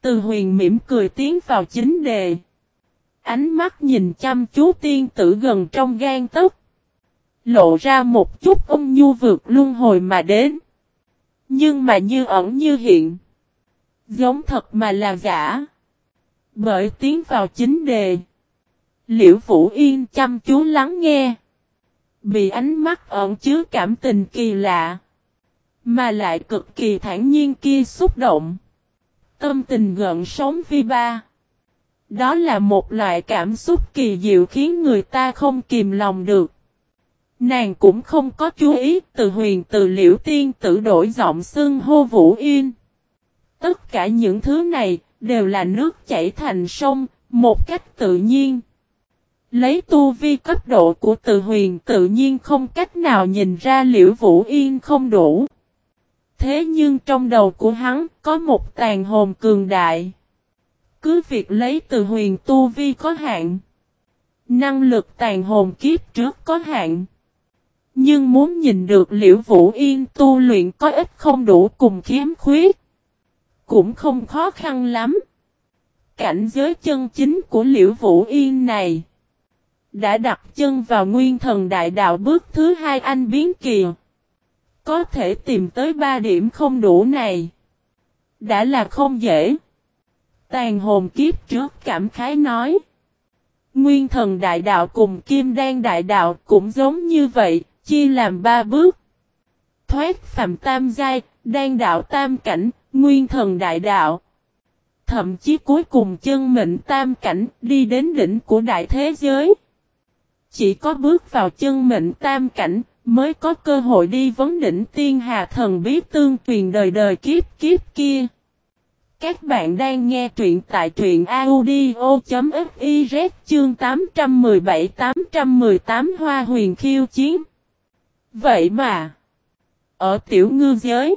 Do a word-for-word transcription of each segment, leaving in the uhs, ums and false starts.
Từ Huyền mỉm cười tiến vào chính đề. Ánh mắt nhìn chăm chú tiên tử gần trong gan tấc. Lộ ra một chút ôn nhu vượt luân hồi mà đến. Nhưng mà như ẩn như hiện. Giống thật mà là giả. Bởi tiến vào chính đề. Liễu Vũ Yên chăm chú lắng nghe. Bị ánh mắt ẩn chứa cảm tình kỳ lạ. Mà lại cực kỳ thản nhiên kia xúc động. Tâm tình gợn sóng vi ba. Đó là một loại cảm xúc kỳ diệu khiến người ta không kìm lòng được. Nàng cũng không có chú ý. Từ Huyền từ Liễu tiên tử đổi giọng xưng hô Vũ Yên. Tất cả những thứ này đều là nước chảy thành sông, một cách tự nhiên. Lấy tu vi cấp độ của Từ Huyền tự nhiên không cách nào nhìn ra Liễu Vũ Yên không đủ. Thế nhưng trong đầu của hắn có một tàn hồn cường đại. Cứ việc lấy Từ Huyền tu vi có hạn. Năng lực tàn hồn kiếp trước có hạn. Nhưng muốn nhìn được Liễu Vũ Yên tu luyện có ít không đủ cùng khiếm khuyết. Cũng không khó khăn lắm. Cảnh giới chân chính của Liễu Vũ Yên này. Đã đặt chân vào nguyên thần đại đạo bước thứ hai anh biến kỳ. Có thể tìm tới ba điểm không đủ này. Đã là không dễ. Tàn hồn kiếp trước cảm khái nói. Nguyên thần đại đạo cùng kim đan đại đạo cũng giống như vậy, chia làm ba bước. Thoát phàm tam giai, đan đạo tam cảnh, nguyên thần đại đạo. Thậm chí cuối cùng chân mệnh tam cảnh đi đến đỉnh của đại thế giới. Chỉ có bước vào chân mệnh tam cảnh mới có cơ hội đi vấn đỉnh tiên hà thần bí tương truyền đời đời kiếp kiếp kia. Các bạn đang nghe truyện tại truyện audio.fiz chương tám trăm mười bảy tám trăm mười tám Hoa Huyền khiêu chiến. Vậy mà, ở tiểu ngư giới,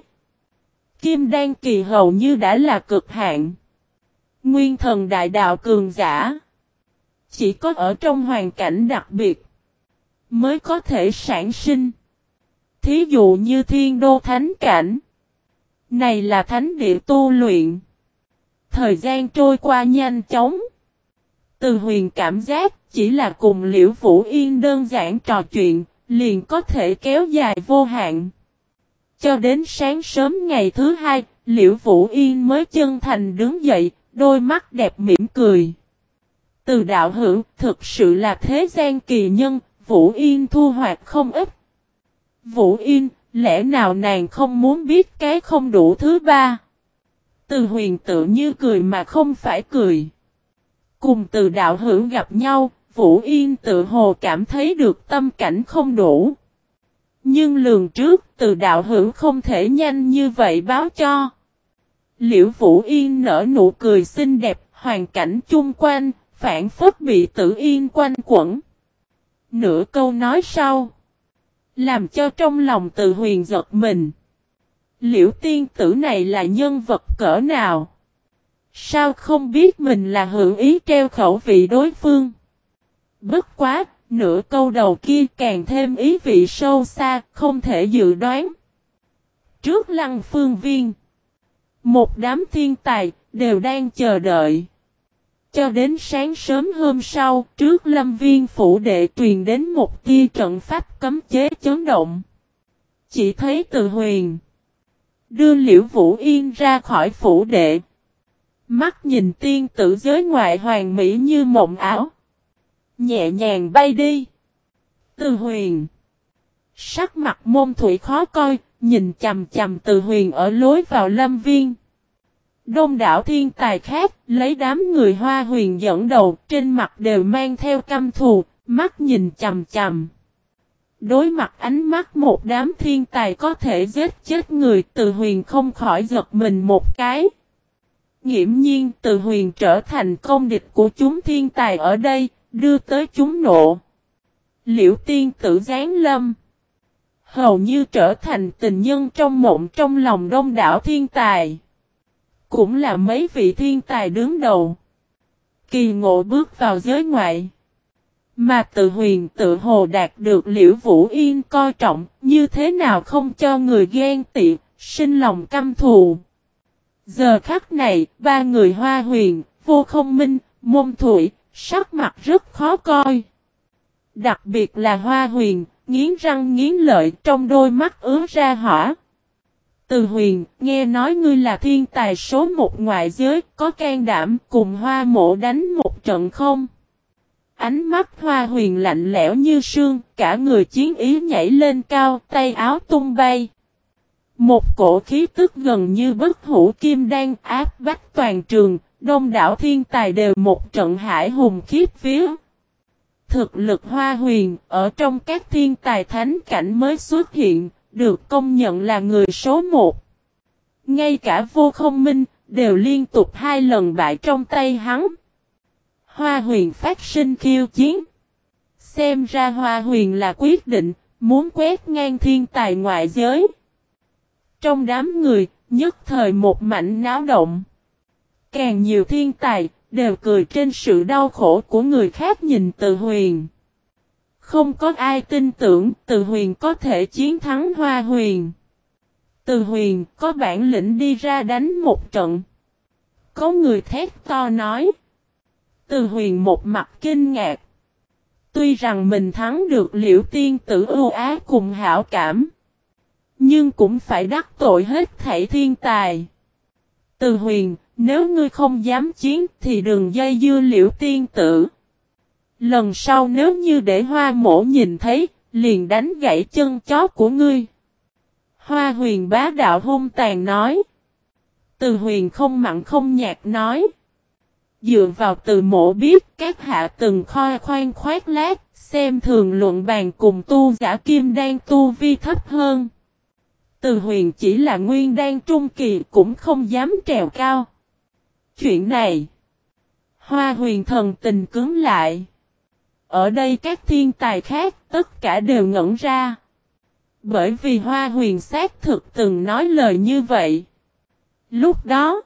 kim đan kỳ hầu như đã là cực hạn. Nguyên thần đại đạo cường giả. Chỉ có ở trong hoàn cảnh đặc biệt mới có thể sản sinh. Thí dụ như thiên đô thánh cảnh. Này là thánh địa tu luyện. Thời gian trôi qua nhanh chóng. Từ Huyền cảm giác chỉ là cùng Liễu Vũ Yên đơn giản trò chuyện, liền có thể kéo dài vô hạn. Cho đến sáng sớm ngày thứ hai, Liễu Vũ Yên mới chân thành đứng dậy, đôi mắt đẹp mỉm cười. Từ đạo hữu, thực sự là thế gian kỳ nhân, Vũ Yên thu hoạch không ít. Vũ Yên, lẽ nào nàng không muốn biết cái không đủ thứ ba? Từ Huyền tự như cười mà không phải cười. Cùng từ đạo hữu gặp nhau, Vũ Yên tự hồ cảm thấy được tâm cảnh không đủ. Nhưng lường trước, từ đạo hữu không thể nhanh như vậy báo cho. Liễu Vũ Yên nở nụ cười xinh đẹp, hoàn cảnh chung quanh, phản phất bị Tử Yên quanh quẩn. Nửa câu nói sau, làm cho trong lòng Từ Huyền giật mình. Liễu tiên tử này là nhân vật cỡ nào? Sao không biết mình là hữu ý treo khẩu vị đối phương? Bất quá, nửa câu đầu kia càng thêm ý vị sâu xa, không thể dự đoán. Trước Lăng Phương Viên, một đám thiên tài đều đang chờ đợi. Cho đến sáng sớm hôm sau, trước Lâm Viên phủ đệ truyền đến một tia trận pháp cấm chế chấn động. Chỉ thấy Từ Huyền đưa Liễu Vũ Yên ra khỏi phủ đệ. Mắt nhìn tiên tử giới ngoại hoàn mỹ như mộng ảo. Nhẹ nhàng bay đi. Từ Huyền. Sắc mặt Môn Thủy khó coi, nhìn chầm chầm Từ Huyền ở lối vào Lâm Viên. Đông đảo thiên tài khác, lấy đám người Hoa Huyền dẫn đầu, trên mặt đều mang theo căm thù, mắt nhìn chầm chầm. Đối mặt ánh mắt một đám thiên tài có thể giết chết người, Từ Huyền không khỏi giật mình một cái. Nghiễm nhiên Từ Huyền trở thành công địch của chúng thiên tài ở đây, đưa tới chúng nộ. Liễu tiên tử giáng lâm, hầu như trở thành tình nhân trong mộng trong lòng đông đảo thiên tài. Cũng là mấy vị thiên tài đứng đầu. Kỳ ngộ bước vào giới ngoại. Mà Từ Huyền tự hồ đạt được Liễu Vũ Yên coi trọng, như thế nào không cho người ghen tị, sinh lòng căm thù. Giờ khắc này, ba người Hoa Huyền, Vô Không Minh, Môn Thụy, sắc mặt rất khó coi. Đặc biệt là Hoa Huyền, nghiến răng nghiến lợi trong đôi mắt ứa ra hỏa. Từ Huyền, nghe nói ngươi là thiên tài số một ngoại giới, có can đảm cùng Hoa Mộ đánh một trận không? Ánh mắt Hoa Huyền lạnh lẽo như sương, cả người chiến ý nhảy lên cao, tay áo tung bay. Một cổ khí tức gần như bất hủ kim đan áp bách toàn trường, đông đảo thiên tài đều một trận hải hùng khiếp vía. Thực lực Hoa Huyền ở trong các thiên tài thánh cảnh mới xuất hiện, được công nhận là người số một. Ngay cả Vô Không Minh đều liên tục hai lần bại trong tay hắn. Hoa Huyền phát sinh khiêu chiến. Xem ra Hoa Huyền là quyết định, muốn quét ngang thiên tài ngoại giới. Trong đám người, nhất thời một mảnh náo động. Càng nhiều thiên tài, đều cười trên sự đau khổ của người khác nhìn Từ Huyền. Không có ai tin tưởng Từ Huyền có thể chiến thắng Hoa Huyền. Từ Huyền có bản lĩnh đi ra đánh một trận. Có người thét to nói. Từ Huyền một mặt kinh ngạc. Tuy rằng mình thắng được Liễu tiên tử ưu ái cùng hảo cảm. Nhưng cũng phải đắc tội hết thảy thiên tài. Từ Huyền, nếu ngươi không dám chiến thì đừng dây dưa Liễu tiên tử. Lần sau nếu như để Hoa Mộ nhìn thấy, liền đánh gãy chân chó của ngươi. Hoa Huyền bá đạo hung tàn nói. Từ Huyền không mặn không nhạt nói. Dựa vào Từ Mộ biết các hạ từng khoe khoan khoác lác, xem thường luận bàn cùng tu giả kim đan tu vi thấp hơn. Từ Huyền chỉ là nguyên đan trung kỳ cũng không dám trèo cao. Chuyện này, Hoa Huyền thần tình cứng lại. Ở đây các thiên tài khác tất cả đều ngẩn ra. Bởi vì Hoa Huyền xác thực từng nói lời như vậy. Lúc đó,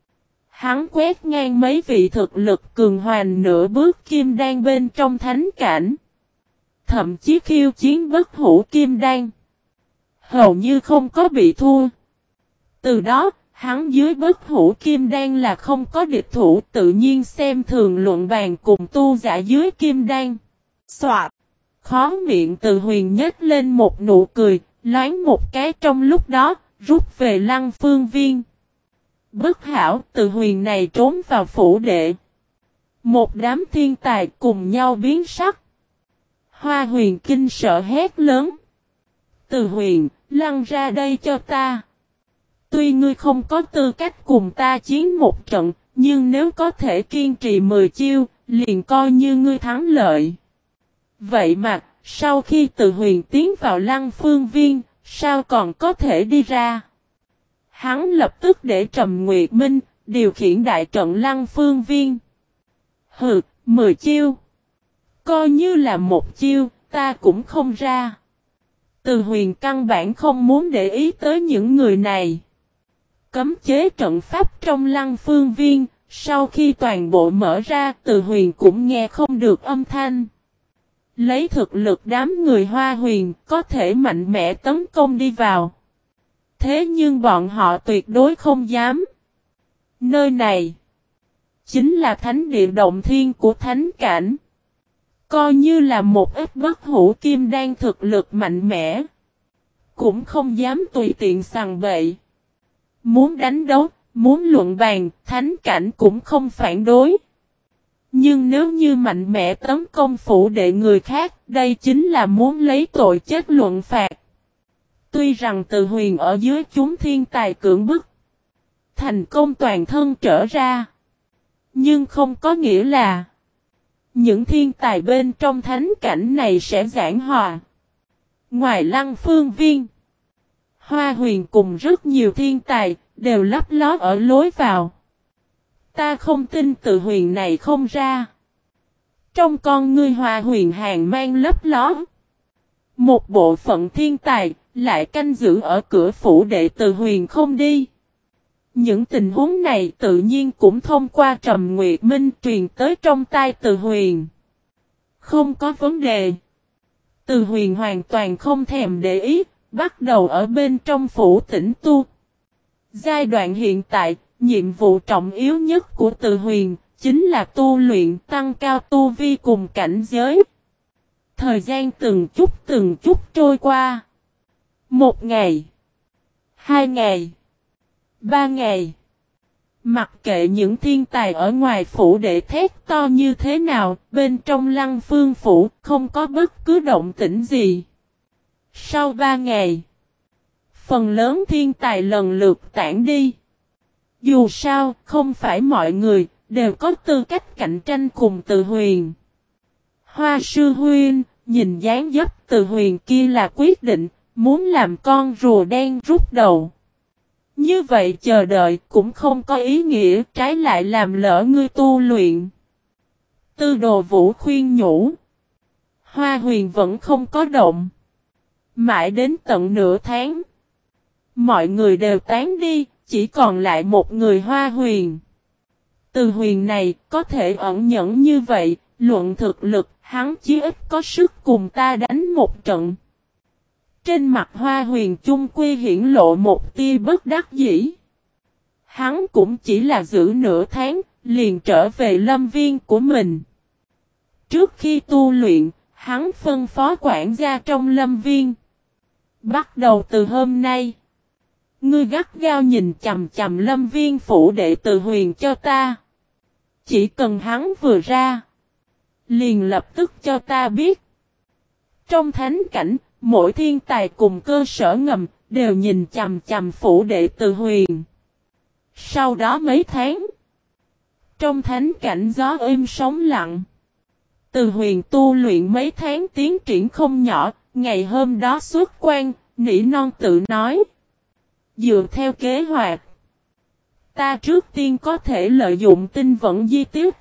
hắn quét ngang mấy vị thực lực cường hoành nửa bước kim đan bên trong thánh cảnh. Thậm chí khiêu chiến bất hủ kim đan. Hầu như không có bị thua. Từ đó, hắn dưới bất hủ kim đan là không có địch thủ, tự nhiên xem thường luận bàn cùng tu giả dưới kim đan. Soạt. Khó miệng Từ Huyền nhếch lên một nụ cười, loáng một cái trong lúc đó, rút về Lăng Phương Viên. Bất hảo, Từ Huyền này trốn vào phủ đệ. Một đám thiên tài cùng nhau biến sắc. Hoa Huyền kinh sợ hét lớn. Từ Huyền, lăn ra đây cho ta. Tuy ngươi không có tư cách cùng ta chiến một trận, nhưng nếu có thể kiên trì mười chiêu, liền coi như ngươi thắng lợi. Vậy mà, sau khi Từ Huyền tiến vào Lăng Phương Viên, sao còn có thể đi ra? Hắn lập tức để Trầm Nguyệt Minh điều khiển đại trận Lăng Phương Viên. Hừ, mười chiêu. Coi như là một chiêu, ta cũng không ra. Từ Huyền căn bản không muốn để ý tới những người này. Cấm chế trận pháp trong Lăng Phương Viên, sau khi toàn bộ mở ra, Từ Huyền cũng nghe không được âm thanh. Lấy thực lực đám người Hoa Huyền, có thể mạnh mẽ tấn công đi vào. Thế nhưng bọn họ tuyệt đối không dám. Nơi này, chính là thánh địa động thiên của thánh cảnh. Coi như là một ít bất hủ kim đan thực lực mạnh mẽ. Cũng không dám tùy tiện sằng bậy. Muốn đánh đấu, muốn luận bàn, thánh cảnh cũng không phản đối. Nhưng nếu như mạnh mẽ tấn công phủ đệ người khác, đây chính là muốn lấy tội chết luận phạt. Tuy rằng Từ Huyền ở dưới chúng thiên tài cưỡng bức, thành công toàn thân trở ra. Nhưng không có nghĩa là những thiên tài bên trong thánh cảnh này sẽ giảng hòa. Ngoài Lăng Phương Viên, Hoa Huyền cùng rất nhiều thiên tài đều lấp ló ở lối vào. Ta không tin Từ Huyền này không ra. Trong con ngươi Hoa Huyền hàng mang lấp ló. Một bộ phận thiên tài lại canh giữ ở cửa phủ đệ Từ Huyền không đi. Những tình huống này tự nhiên cũng thông qua Trầm Nguyệt Minh truyền tới trong tai Từ Huyền. Không có vấn đề. Từ Huyền hoàn toàn không thèm để ý, bắt đầu ở bên trong phủ tĩnh tu. Giai đoạn hiện tại, nhiệm vụ trọng yếu nhất của Từ Huyền chính là tu luyện tăng cao tu vi cùng cảnh giới. Thời gian từng chút từng chút trôi qua. Một ngày, hai ngày, ba ngày. Mặc kệ những thiên tài ở ngoài phủ để thét to như thế nào, bên trong Lăng Phương phủ không có bất cứ động tĩnh gì. Sau ba ngày, phần lớn thiên tài lần lượt tản đi. Dù sao, không phải mọi người đều có tư cách cạnh tranh cùng Từ Huyền. Hoa sư huynh, nhìn dáng dấp Từ Huyền kia là quyết định, muốn làm con rùa đen rút đầu. Như vậy chờ đợi cũng không có ý nghĩa, trái lại làm lỡ ngươi tu luyện. Tư Đồ Vũ khuyên nhủ. Hoa Huyền vẫn không có động. Mãi đến tận nửa tháng. Mọi người đều tán đi, chỉ còn lại một người Hoa Huyền. Từ Huyền này có thể ẩn nhẫn như vậy, luận thực lực, hắn chí ít có sức cùng ta đánh một trận. Trên mặt Hoa Huyền chung quy hiển lộ một tia bất đắc dĩ. Hắn cũng chỉ là giữ nửa tháng, liền trở về lâm viên của mình. Trước khi tu luyện, hắn phân phó quản gia trong lâm viên. Bắt đầu từ hôm nay, ngươi gắt gao nhìn chằm chằm lâm viên phủ đệ Từ Huyền cho ta. Chỉ cần hắn vừa ra, liền lập tức cho ta biết. Trong thánh cảnh, mỗi thiên tài cùng cơ sở ngầm đều nhìn chằm chằm phủ đệ Từ Huyền. Sau đó mấy tháng, trong thánh cảnh gió êm sóng lặng. Từ Huyền tu luyện mấy tháng tiến triển không nhỏ, ngày hôm đó xuất quan, nỉ non tự nói. Dựa theo kế hoạch, ta trước tiên có thể lợi dụng tinh vận di tiết.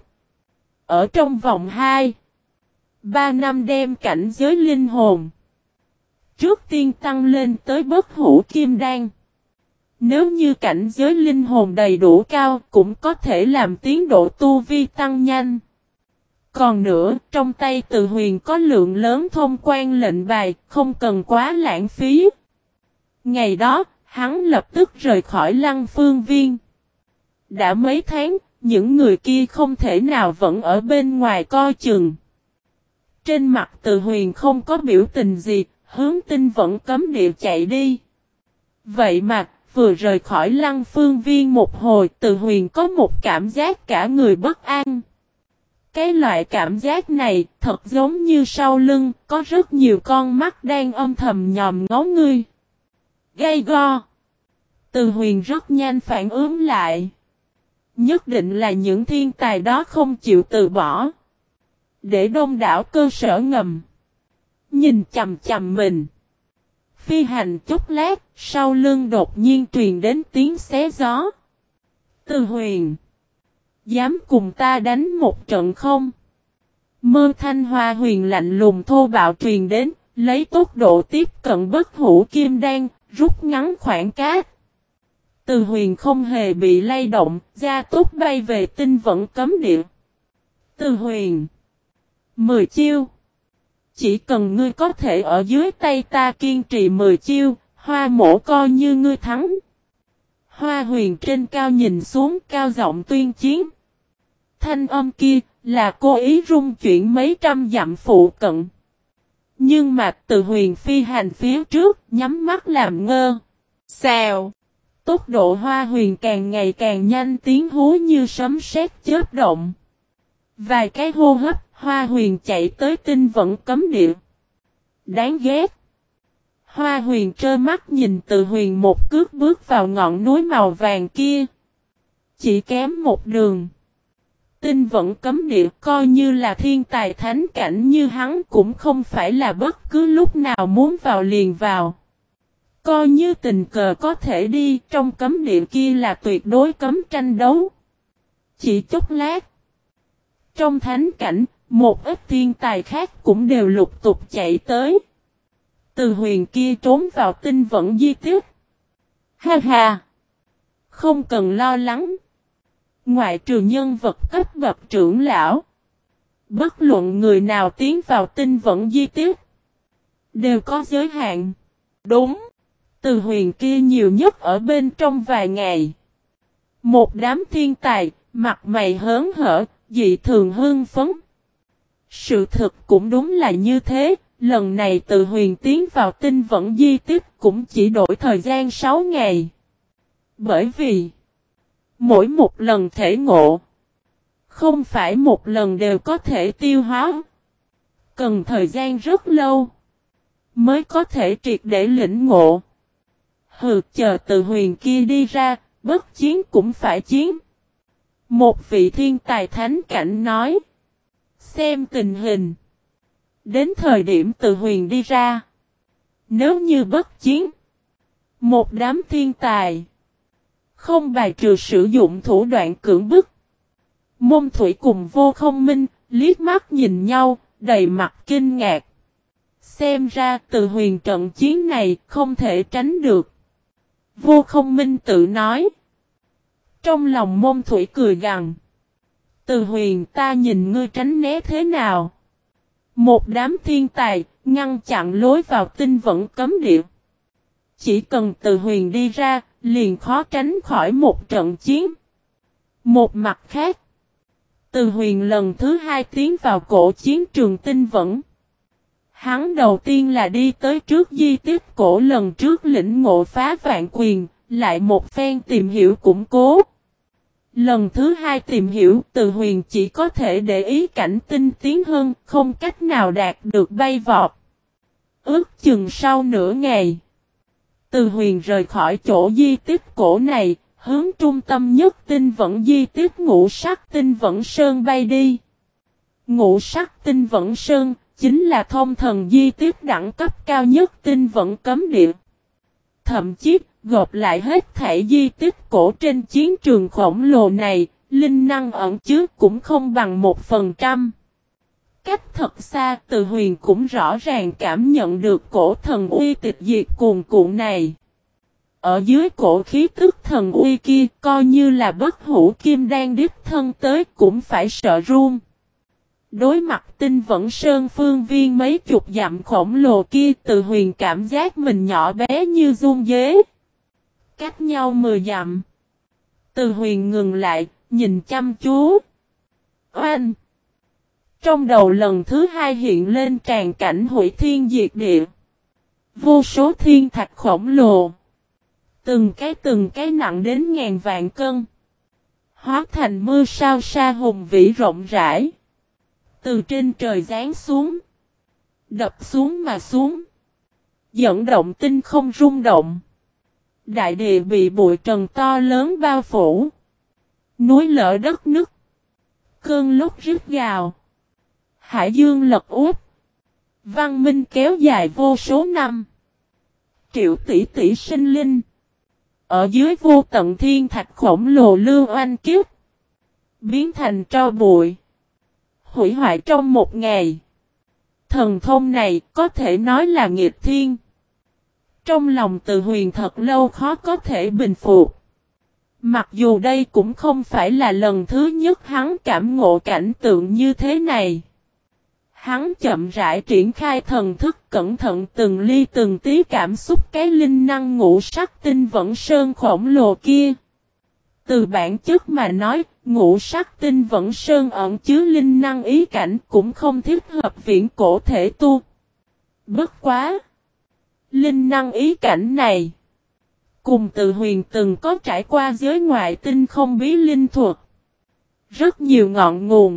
Ở trong vòng hai ba năm đem cảnh giới linh hồn trước tiên tăng lên tới bất hủ kim đan. Nếu như cảnh giới linh hồn đầy đủ cao cũng có thể làm tiến độ tu vi tăng nhanh. Còn nữa, trong tay Từ Huyền có lượng lớn thông quan lệnh bài, không cần quá lãng phí. Ngày đó, hắn lập tức rời khỏi Lăng Phương Viên. Đã mấy tháng, những người kia không thể nào vẫn ở bên ngoài coi chừng. Trên mặt Từ Huyền không có biểu tình gì, hướng tinh vẫn cấm địa chạy đi. Vậy mà, vừa rời khỏi Lăng Phương Viên một hồi, Từ Huyền có một cảm giác cả người bất an. Cái loại cảm giác này thật giống như sau lưng có rất nhiều con mắt đang âm thầm nhòm ngó ngươi. Gay go. Từ Huyền rất nhanh phản ứng lại. Nhất định là những thiên tài đó không chịu từ bỏ. Để đông đảo cơ sở ngầm nhìn chằm chằm mình. Phi hành chút lát, sau lưng đột nhiên truyền đến tiếng xé gió. Từ Huyền, dám cùng ta đánh một trận không? Mơ thanh Hoa Huyền lạnh lùng thô bạo truyền đến, lấy tốc độ tiếp cận bất hủ kim đan, rút ngắn khoảng cách. Từ Huyền không hề bị lay động, gia tốc bay về tinh vận cấm địa. Từ Huyền, mười chiêu. Chỉ cần ngươi có thể ở dưới tay ta kiên trì mười chiêu, Hoa mổ coi như ngươi thắng. Hoa Huyền trên cao nhìn xuống, cao giọng tuyên chiến. Thanh âm kia là cố ý rung chuyển mấy trăm dặm phụ cận. Nhưng mà Từ Huyền phi hành phía trước, nhắm mắt làm ngơ. Xèo. Tốc độ Hoa Huyền càng ngày càng nhanh, tiếng hú như sấm sét chớp động. Vài cái hô hấp, Hoa Huyền chạy tới tinh vận cấm địa. Đáng ghét. Hoa Huyền trơ mắt nhìn Từ Huyền một cước bước vào ngọn núi màu vàng kia. Chỉ kém một đường. Tinh vận cấm địa coi như là thiên tài thánh cảnh như hắn cũng không phải là bất cứ lúc nào muốn vào liền vào. Coi như tình cờ có thể đi, trong cấm địa kia là tuyệt đối cấm tranh đấu. Chỉ chốc lát. Trong thánh cảnh, một ít thiên tài khác cũng đều lục tục chạy tới. Từ Huyền kia trốn vào tinh vận di tiết. Ha ha! Không cần lo lắng. Ngoại trừ nhân vật cấp bậc trưởng lão. Bất luận người nào tiến vào tinh vận di tiết. Đều có giới hạn. Đúng. Từ Huyền kia nhiều nhất ở bên trong vài ngày. Một đám thiên tài, mặt mày hớn hở, dị thường hưng phấn. Sự thực cũng đúng là như thế, lần này Từ Huyền tiến vào tinh vẫn di tích cũng chỉ đổi thời gian sáu ngày. Bởi vì, mỗi một lần thể ngộ, không phải một lần đều có thể tiêu hóa. Cần thời gian rất lâu, mới có thể triệt để lĩnh ngộ. Hừ, chờ Từ Huyền kia đi ra, bất chiến cũng phải chiến. Một vị thiên tài thánh cảnh nói. Xem tình hình. Đến thời điểm Từ Huyền đi ra. Nếu như bất chiến. Một đám thiên tài. Không bài trừ sử dụng thủ đoạn cưỡng bức. Môn Thủy cùng Vô Không Minh, liếc mắt nhìn nhau, đầy mặt kinh ngạc. Xem ra Từ Huyền trận chiến này không thể tránh được. Vô Không Minh tự nói. Trong lòng Môn Thủy cười gằn. Từ Huyền, ta nhìn ngươi tránh né thế nào? Một đám thiên tài, ngăn chặn lối vào tinh vẫn cấm địa. Chỉ cần Từ Huyền đi ra, liền khó tránh khỏi một trận chiến. Một mặt khác, Từ Huyền lần thứ hai tiến vào cổ chiến trường tinh vẫn. Hắn đầu tiên là đi tới trước di tích cổ lần trước lĩnh ngộ phá vạn quyền, lại một phen tìm hiểu củng cố. Lần thứ hai tìm hiểu, Từ Huyền chỉ có thể để ý cảnh tinh tiến hơn, không cách nào đạt được bay vọt. Ước chừng sau nửa ngày, Từ Huyền rời khỏi chỗ di tích cổ này, hướng trung tâm nhất tinh vẫn di tích Ngũ Sắc Tinh Vẫn Sơn bay đi. Ngũ Sắc Tinh Vẫn Sơn chính là thông thần di tích đẳng cấp cao nhất tinh vẫn cấm địa. Thậm chí, gộp lại hết thảy di tích cổ trên chiến trường khổng lồ này, linh năng ẩn chứa cũng không bằng một phần trăm. Cách thật xa, Từ Huyền cũng rõ ràng cảm nhận được cổ thần uy tịch diệt cuồn cuộn này. Ở dưới cổ khí tức thần uy kia, coi như là bất hủ kim đan đích thân tới cũng phải sợ run. Đối mặt tinh vẫn sơn phương viên mấy chục dặm khổng lồ kia, Từ Huyền cảm giác mình nhỏ bé như giun dế. Cách nhau mười dặm. Từ Huyền ngừng lại, nhìn chăm chú. Oanh! Trong đầu lần thứ hai hiện lên tràn cảnh hủy thiên diệt địa. Vô số thiên thạch khổng lồ. Từng cái từng cái nặng đến ngàn vạn cân. Hóa thành mưa sao sa hùng vĩ rộng rãi. Từ trên trời giáng xuống. Đập xuống mà xuống. Dẫn động tinh không rung động. Đại địa bị bụi trần to lớn bao phủ. Núi lở đất nứt. Cơn lốc rít gào. Hải dương lật úp. Văn minh kéo dài vô số năm. Triệu tỷ tỷ sinh linh. Ở dưới vô tận thiên thạch khổng lồ lưu oanh kiếp. Biến thành tro bụi. Hủy hoại trong một ngày. Thần thông này có thể nói là nghịch thiên. Trong lòng Từ Huyền thật lâu khó có thể bình phục. Mặc dù đây cũng không phải là lần thứ nhất hắn cảm ngộ cảnh tượng như thế này. Hắn chậm rãi triển khai thần thức cẩn thận từng ly từng tí cảm xúc cái linh năng ngũ sắc tinh vẫn sơn khổng lồ kia. Từ bản chất mà nói, ngũ sắc tinh vẫn sơn ẩn chứa linh năng ý cảnh cũng không thích hợp viễn cổ thể tu. Bất quá! Linh năng ý cảnh này, cùng Từ Huyền từng có trải qua giới ngoại tinh không bí linh thuật. Rất nhiều ngọn nguồn.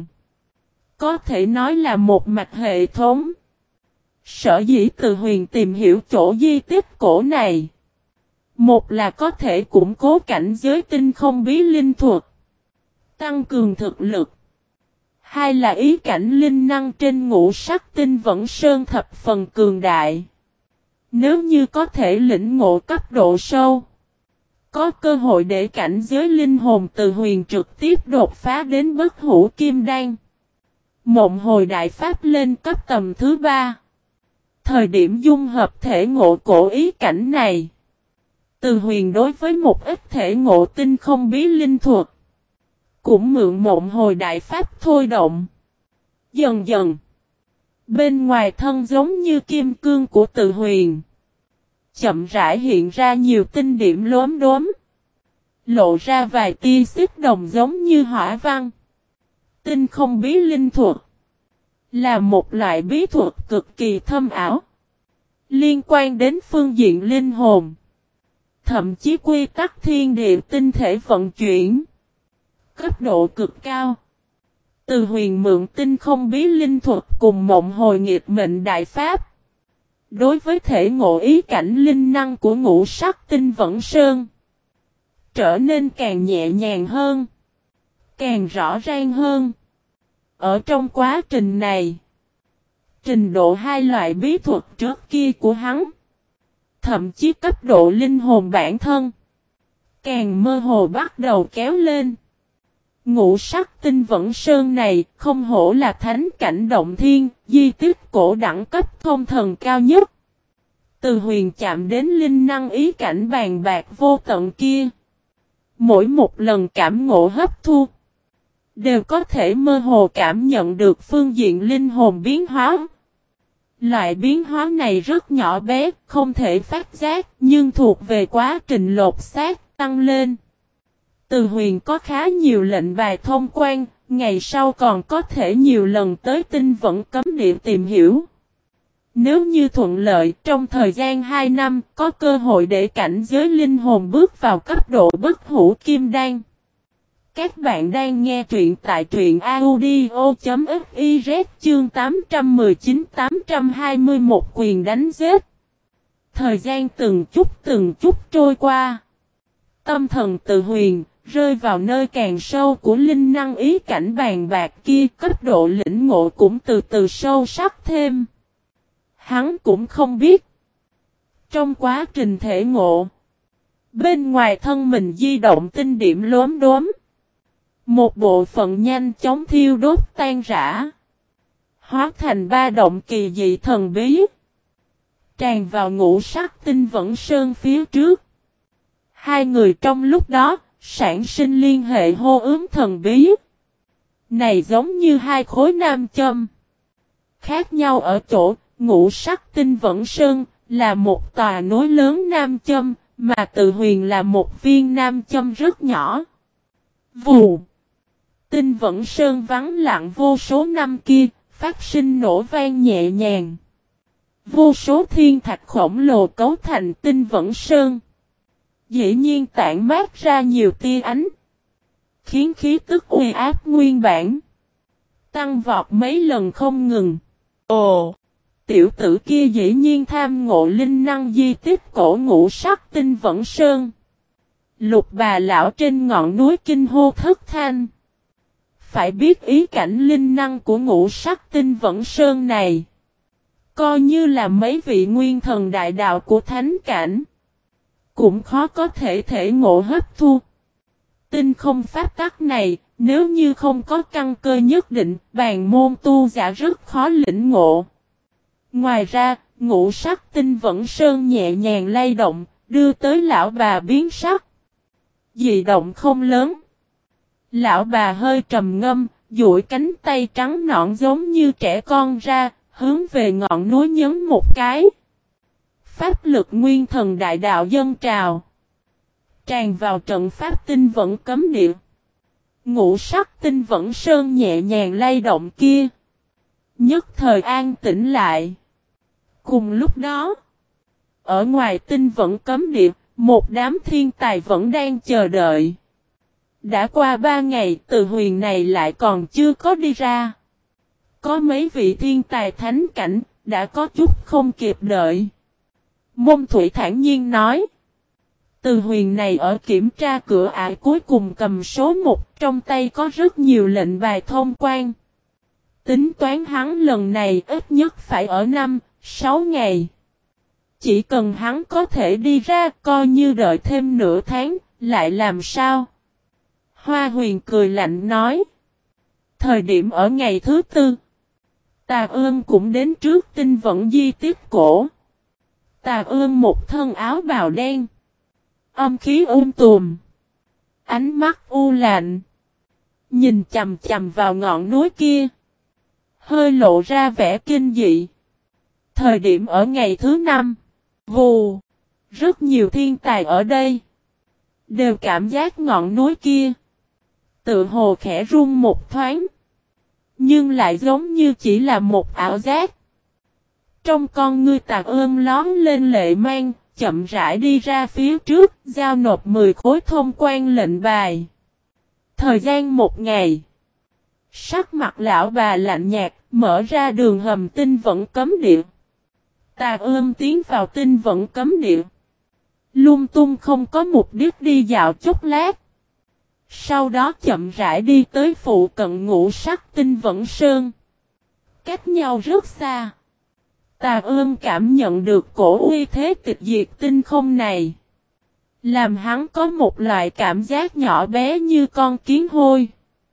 Có thể nói là một mạch hệ thống. Sở dĩ Từ Huyền tìm hiểu chỗ di tích cổ này. Một là có thể củng cố cảnh giới tinh không bí linh thuật. Tăng cường thực lực. Hai là ý cảnh linh năng trên ngũ sắc tinh vẫn sơn thập phần cường đại. Nếu như có thể lĩnh ngộ cấp độ sâu. Có cơ hội để cảnh giới linh hồn Từ Huyền trực tiếp đột phá đến bất hủ kim đan. Mộng hồi đại pháp lên cấp tầm thứ ba. Thời điểm dung hợp thể ngộ cổ ý cảnh này. Từ Huyền đối với một ít thể ngộ tinh không bí linh thuật. Cũng mượn mộng hồi đại pháp thôi động. Dần dần. Bên ngoài thân giống như kim cương của Từ Huyền. Chậm rãi hiện ra nhiều tinh điểm lốm đốm. lộ ra vài tia xích đồng giống như hỏa văn. Tinh không bí linh thuật là một loại bí thuật cực kỳ thâm ảo, liên quan đến phương diện linh hồn, thậm chí quy tắc thiên địa tinh thể vận chuyển, cấp độ cực cao. Từ Huyền mượn tinh không bí linh thuật cùng mộng hồi nghịch mệnh đại pháp, đối với thể ngộ ý cảnh linh năng của ngũ sắc tinh vẫn sơn, trở nên càng nhẹ nhàng hơn, càng rõ ràng hơn. Ở trong quá trình này, trình độ hai loại bí thuật trước kia của hắn, thậm chí cấp độ linh hồn bản thân, càng mơ hồ bắt đầu kéo lên. Ngũ sắc tinh vẫn sơn này không hổ là thánh cảnh động thiên, di tích cổ đẳng cấp thông thần cao nhất. Từ Huyền chạm đến linh năng ý cảnh bàn bạc vô tận kia, mỗi một lần cảm ngộ hấp thu, đều có thể mơ hồ cảm nhận được phương diện linh hồn biến hóa. Loại biến hóa này rất nhỏ bé, không thể phát giác, nhưng thuộc về quá trình lột xác, tăng lên. Từ Huyền có khá nhiều lệnh bài thông quan, ngày sau còn có thể nhiều lần tới tinh vẫn cấm địa tìm hiểu. Nếu như thuận lợi, trong thời gian hai năm, có cơ hội để cảnh giới linh hồn bước vào cấp độ bất hủ kim đan. Các bạn đang nghe truyện tại truyện audio chấm fiz chương tám trăm mười chín tám trăm hai mươi mốt quyền đánh giết. Thời gian từng chút từng chút trôi qua. Tâm thần Từ Huyền rơi vào nơi càng sâu của linh năng ý cảnh bàn bạc kia, cấp độ lĩnh ngộ cũng từ từ sâu sắc thêm. Hắn cũng không biết, trong quá trình thể ngộ, bên ngoài thân mình di động tinh điểm lốm đốm, một bộ phận nhanh chóng thiêu đốt tan rã, hóa thành ba động kỳ dị thần bí, tràn vào ngũ sắc tinh vẫn sơn phía trước. Hai người trong lúc đó sản sinh liên hệ hô ứng thần bí. Này giống như hai khối nam châm. Khác nhau ở chỗ, ngũ sắc tinh vẫn sơn là một tòa núi lớn nam châm, mà Từ Huyền là một viên nam châm rất nhỏ. Vù! Tinh vẫn sơn vắng lặng vô số năm kia, phát sinh nổ vang nhẹ nhàng. Vô số thiên thạch khổng lồ cấu thành tinh vẫn sơn, dĩ nhiên tản mát ra nhiều tia ánh, khiến khí tức uy áp nguyên bản tăng vọt mấy lần không ngừng. Ồ, tiểu tử kia dĩ nhiên tham ngộ linh năng di tích cổ ngũ sắc tinh vẫn sơn. Lục bà lão trên ngọn núi kinh hô thất thanh. Phải biết ý cảnh linh năng của ngũ sắc tinh vẫn sơn này, coi như là mấy vị nguyên thần đại đạo của thánh cảnh, cũng khó có thể thể ngộ hấp thu. Tinh không pháp tắc này, nếu như không có căn cơ nhất định, bàn môn tu giả rất khó lĩnh ngộ. Ngoài ra, ngũ sắc tinh vẫn sơn nhẹ nhàng lay động, đưa tới lão bà biến sắc. Dị động không lớn. Lão bà hơi trầm ngâm, duỗi cánh tay trắng nõn giống như trẻ con ra, hướng về ngọn núi nhấn một cái. Pháp lực nguyên thần đại đạo dâng trào, tràn vào trận pháp tinh vẫn cấm địa. Ngũ sắc tinh vẫn sơn nhẹ nhàng lay động kia, nhất thời an tĩnh lại. Cùng lúc đó, ở ngoài tinh vẫn cấm địa, một đám thiên tài vẫn đang chờ đợi. Đã qua ba ngày, Từ Huyền này lại còn chưa có đi ra. Có mấy vị thiên tài thánh cảnh, đã có chút không kịp đợi. Môn Thủy thản nhiên nói. Từ Huyền này ở kiểm tra cửa ải cuối cùng cầm số một, trong tay có rất nhiều lệnh bài thông quan. Tính toán hắn lần này ít nhất phải ở năm, sáu ngày. Chỉ cần hắn có thể đi ra, coi như đợi thêm nửa tháng, lại làm sao? Hoa Huyền cười lạnh nói. Thời điểm ở ngày thứ tư, Tà Ương cũng đến trước tinh vẫn di tích cổ. Tà Ương một thân áo bào đen, âm khí um tùm, ánh mắt u lạnh, nhìn chầm chầm vào ngọn núi kia, hơi lộ ra vẻ kinh dị. Thời điểm ở ngày thứ năm, vù, rất nhiều thiên tài ở đây. Đều cảm giác ngọn núi kia. Tự hồ khẽ rung một thoáng. Nhưng lại giống như chỉ là một ảo giác. Trong con ngươi Tạc Ưm lón lên lệ mang, chậm rãi đi ra phía trước, giao nộp mười khối thông quan lệnh bài. Thời gian một ngày. Sắc mặt lão bà lạnh nhạt, mở ra đường hầm tinh vẫn cấm địa. Tạc Ưm tiến vào tinh vẫn cấm địa. Lung tung không có mục đích đi dạo chốc lát. Sau đó chậm rãi đi tới phụ cận ngũ sắc tinh vẫn sơn. Cách nhau rất xa. Tà Ưm cảm nhận được cổ uy thế tịch diệt tinh không này. Làm hắn có một loại cảm giác nhỏ bé như con kiến hôi.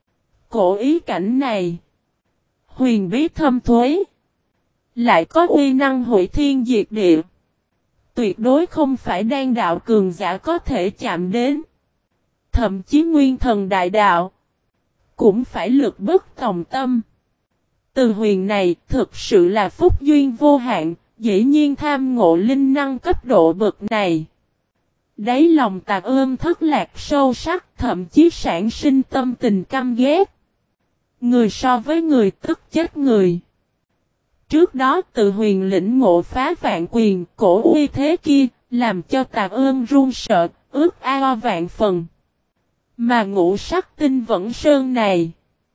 Cổ ý cảnh này. Huyền bí thâm thuế. Lại có uy năng hủy thiên diệt địa. Tuyệt đối không phải đan đạo cường giả có thể chạm đến. Thậm chí nguyên thần đại đạo. Cũng phải lực bất tòng tâm. Từ huyền này thực sự là phúc duyên vô hạn. Dĩ nhiên tham ngộ linh năng cấp độ bậc này. Đáy lòng Tạc Ưm thất lạc sâu sắc. Thậm chí sản sinh tâm tình căm ghét. Người so với người tức chết người. Trước đó từ huyền lĩnh ngộ phá vạn quyền, cổ uy thế kia, làm cho Tạc Ưm run sợ, ước ao vạn phần. Mà ngũ sắc tinh vẫn sơn này,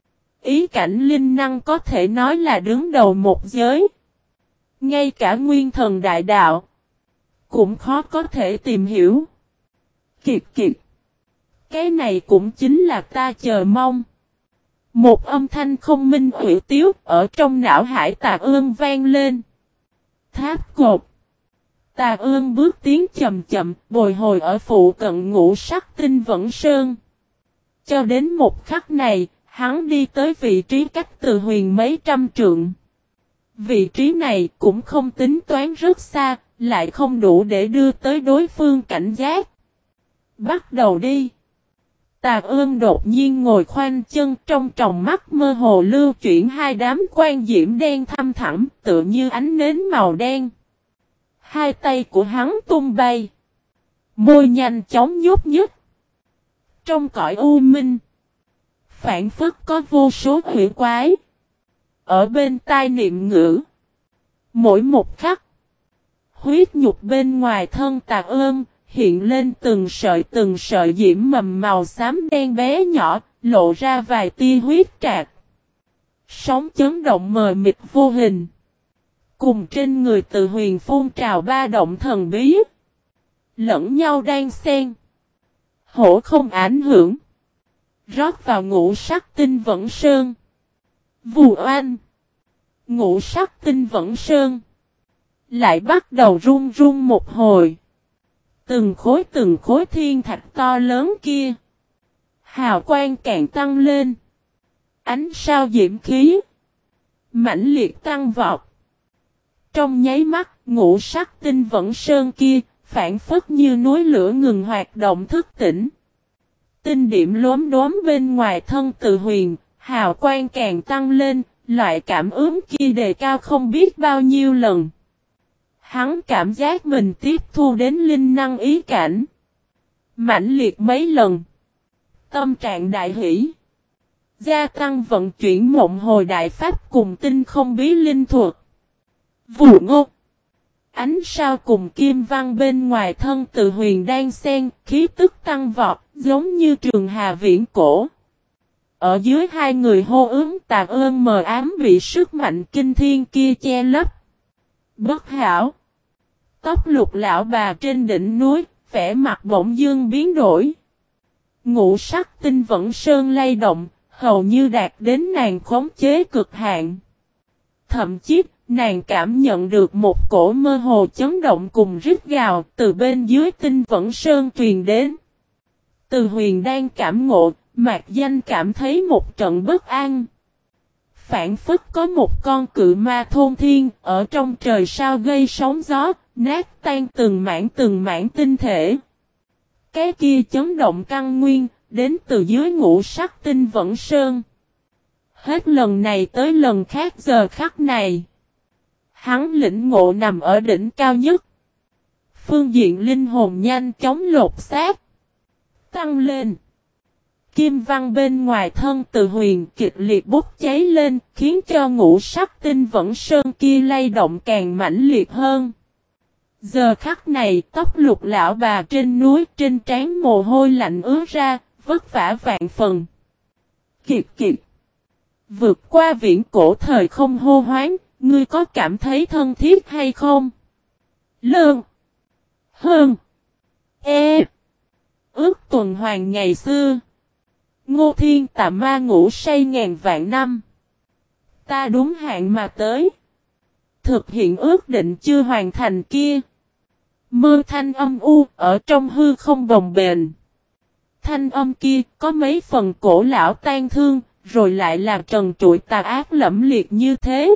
ý cảnh linh năng có thể nói là đứng đầu một giới. Ngay cả nguyên thần đại đạo, cũng khó có thể tìm hiểu. Kiệt kiệt, cái này cũng chính là ta chờ mong. Một âm thanh không minh hủy tiếu ở trong não hải Tạc Ưm vang lên. Tháp cột. Tạc Ưm bước tiến chậm chậm, bồi hồi ở phụ cận ngũ sắc tinh vẫn sơn. Cho đến một khắc này, hắn đi tới vị trí cách từ huyền mấy trăm trượng. Vị trí này cũng không tính toán rất xa, lại không đủ để đưa tới đối phương cảnh giác. Bắt đầu đi. Tạc Ưm đột nhiên ngồi khoanh chân, trong tròng mắt mơ hồ lưu chuyển hai đám quan diễm đen thăm thẳm, tựa như ánh nến màu đen. Hai tay của hắn tung bay. Môi nhanh chóng nhúc nhích. Trong cõi u minh, phảng phất có vô số hủy quái. Ở bên tai niệm ngữ. Mỗi một khắc, huyết nhục bên ngoài thân Tạc Ưm hiện lên từng sợi từng sợi diễm mầm màu xám đen bé nhỏ, lộ ra vài tia huyết trạc. Sóng chấn động mờ mịt vô hình. Cùng trên người từ huyền phun trào ba động thần bí. Lẫn nhau đang xen. Hổ không ảnh hưởng. Rót vào ngũ sắc tinh vẫn sơn. Vù oanh. Ngũ sắc tinh vẫn sơn. Lại bắt đầu run run một hồi. Từng khối từng khối thiên thạch to lớn kia. Hào quang càng tăng lên. Ánh sao diễm khí. Mãnh liệt tăng vọt. Trong nháy mắt, ngũ sắc tinh vẫn sơn kia, phản phất như núi lửa ngừng hoạt động thức tỉnh. Tinh điểm lốm đốm bên ngoài thân từ huyền, hào quang càng tăng lên, loại cảm ứng kia đề cao không biết bao nhiêu lần. Hắn cảm giác mình tiếp thu đến linh năng ý cảnh. Mãnh liệt mấy lần. Tâm trạng đại hỷ. Gia tăng vận chuyển mộng hồi đại pháp cùng tinh không bí linh thuật. Vụ ngô. Ánh sao cùng kim văn bên ngoài thân từ huyền đan sen, khí tức tăng vọt, giống như trường hà viễn cổ. Ở dưới hai người hô ứng Tạc Ưm mờ ám bị sức mạnh kinh thiên kia che lấp. Bất hảo. Tóc lục lão bà trên đỉnh núi, vẻ mặt bỗng dưng biến đổi. Ngũ sắc tinh vẫn sơn lay động, hầu như đạt đến nàng khống chế cực hạn. Thậm chí, nàng cảm nhận được một cổ mơ hồ chấn động cùng rít gào từ bên dưới tinh vẫn sơn truyền đến. Từ huyền đang cảm ngộ, Mạc Danh cảm thấy một trận bất an. Phản phất có một con cự ma thôn thiên ở trong trời sao gây sóng gió, nát tan từng mảng từng mảng tinh thể. Cái kia chấn động căn nguyên, đến từ dưới ngũ sắc tinh vẫn sơn. Hết lần này tới lần khác giờ khắc này. Hắn lĩnh ngộ nằm ở đỉnh cao nhất. Phương diện linh hồn nhanh chóng lột xác. tăng lên. Kim văn bên ngoài thân Từ Huyền kịch liệt bốc cháy lên, khiến cho ngũ sắc tinh vẫn sơn kia lay động càng mãnh liệt hơn. Giờ khắc này, tóc Lục lão bà trên núi, trên trán mồ hôi lạnh ứa ra, vất vả vạn phần. Kiệt kiệt. Vượt qua viễn cổ thời không hô hoán, ngươi có cảm thấy thân thiết hay không? Lương. Hơn. E. Ước tuần hoàn ngày xưa. Ngô Thiên Tà Ma ngủ say ngàn vạn năm. Ta đúng hạn mà tới. Thực hiện ước định chưa hoàn thành kia. Mơ thanh âm u ở trong hư không bồng bềnh. Thanh âm kia có mấy phần cổ lão tan thương, rồi lại là trần trụi tà ác lẫm liệt như thế.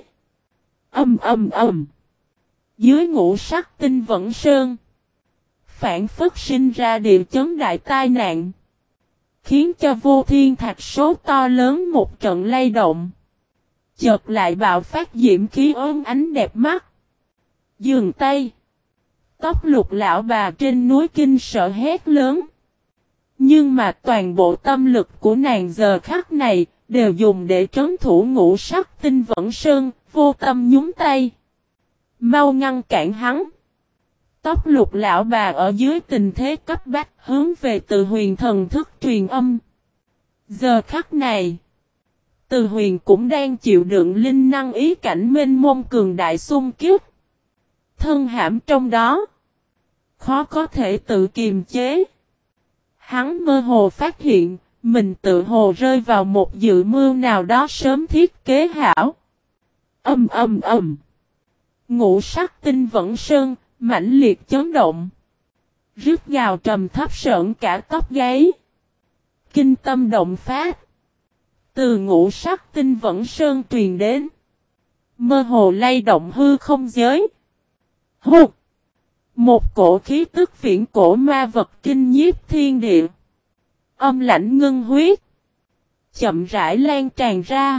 Âm âm âm. Dưới ngũ sắc tinh vẫn sơn. Phản phất sinh ra địa chấn đại tai nạn. Khiến cho vô thiên thạch số to lớn một trận lay động. Chợt lại bạo phát diễm khí ốm ánh đẹp mắt. Dường tay. Tóc Lục lão bà trên núi kinh sợ hét lớn. Nhưng mà toàn bộ tâm lực của nàng giờ khắc này đều dùng để trấn thủ ngũ sắc tinh vẫn sơn, vô tâm nhúng tay. Mau ngăn cản hắn. Tóc Lục lão bà ở dưới tình thế cấp bách hướng về Từ Huyền thần thức truyền âm. Giờ khắc này, Từ Huyền cũng đang chịu đựng linh năng ý cảnh mênh mông cường đại xung kích. Thân hãm trong đó, khó có thể tự kiềm chế. Hắn mơ hồ phát hiện, mình tự hồ rơi vào một dự mưu nào đó sớm thiết kế hảo. Âm âm âm. Ngũ sắc tinh vẫn sơn, mãnh liệt chấn động. Rứt gào trầm thấp sợn cả tóc gáy. Kinh tâm động phát. Từ ngũ sắc tinh vẫn sơn truyền đến. Mơ hồ lay động hư không giới. Hụt. Một cổ khí tức viễn cổ ma vật kinh nhiếp thiên địa. Âm lãnh ngưng huyết. Chậm rãi lan tràn ra.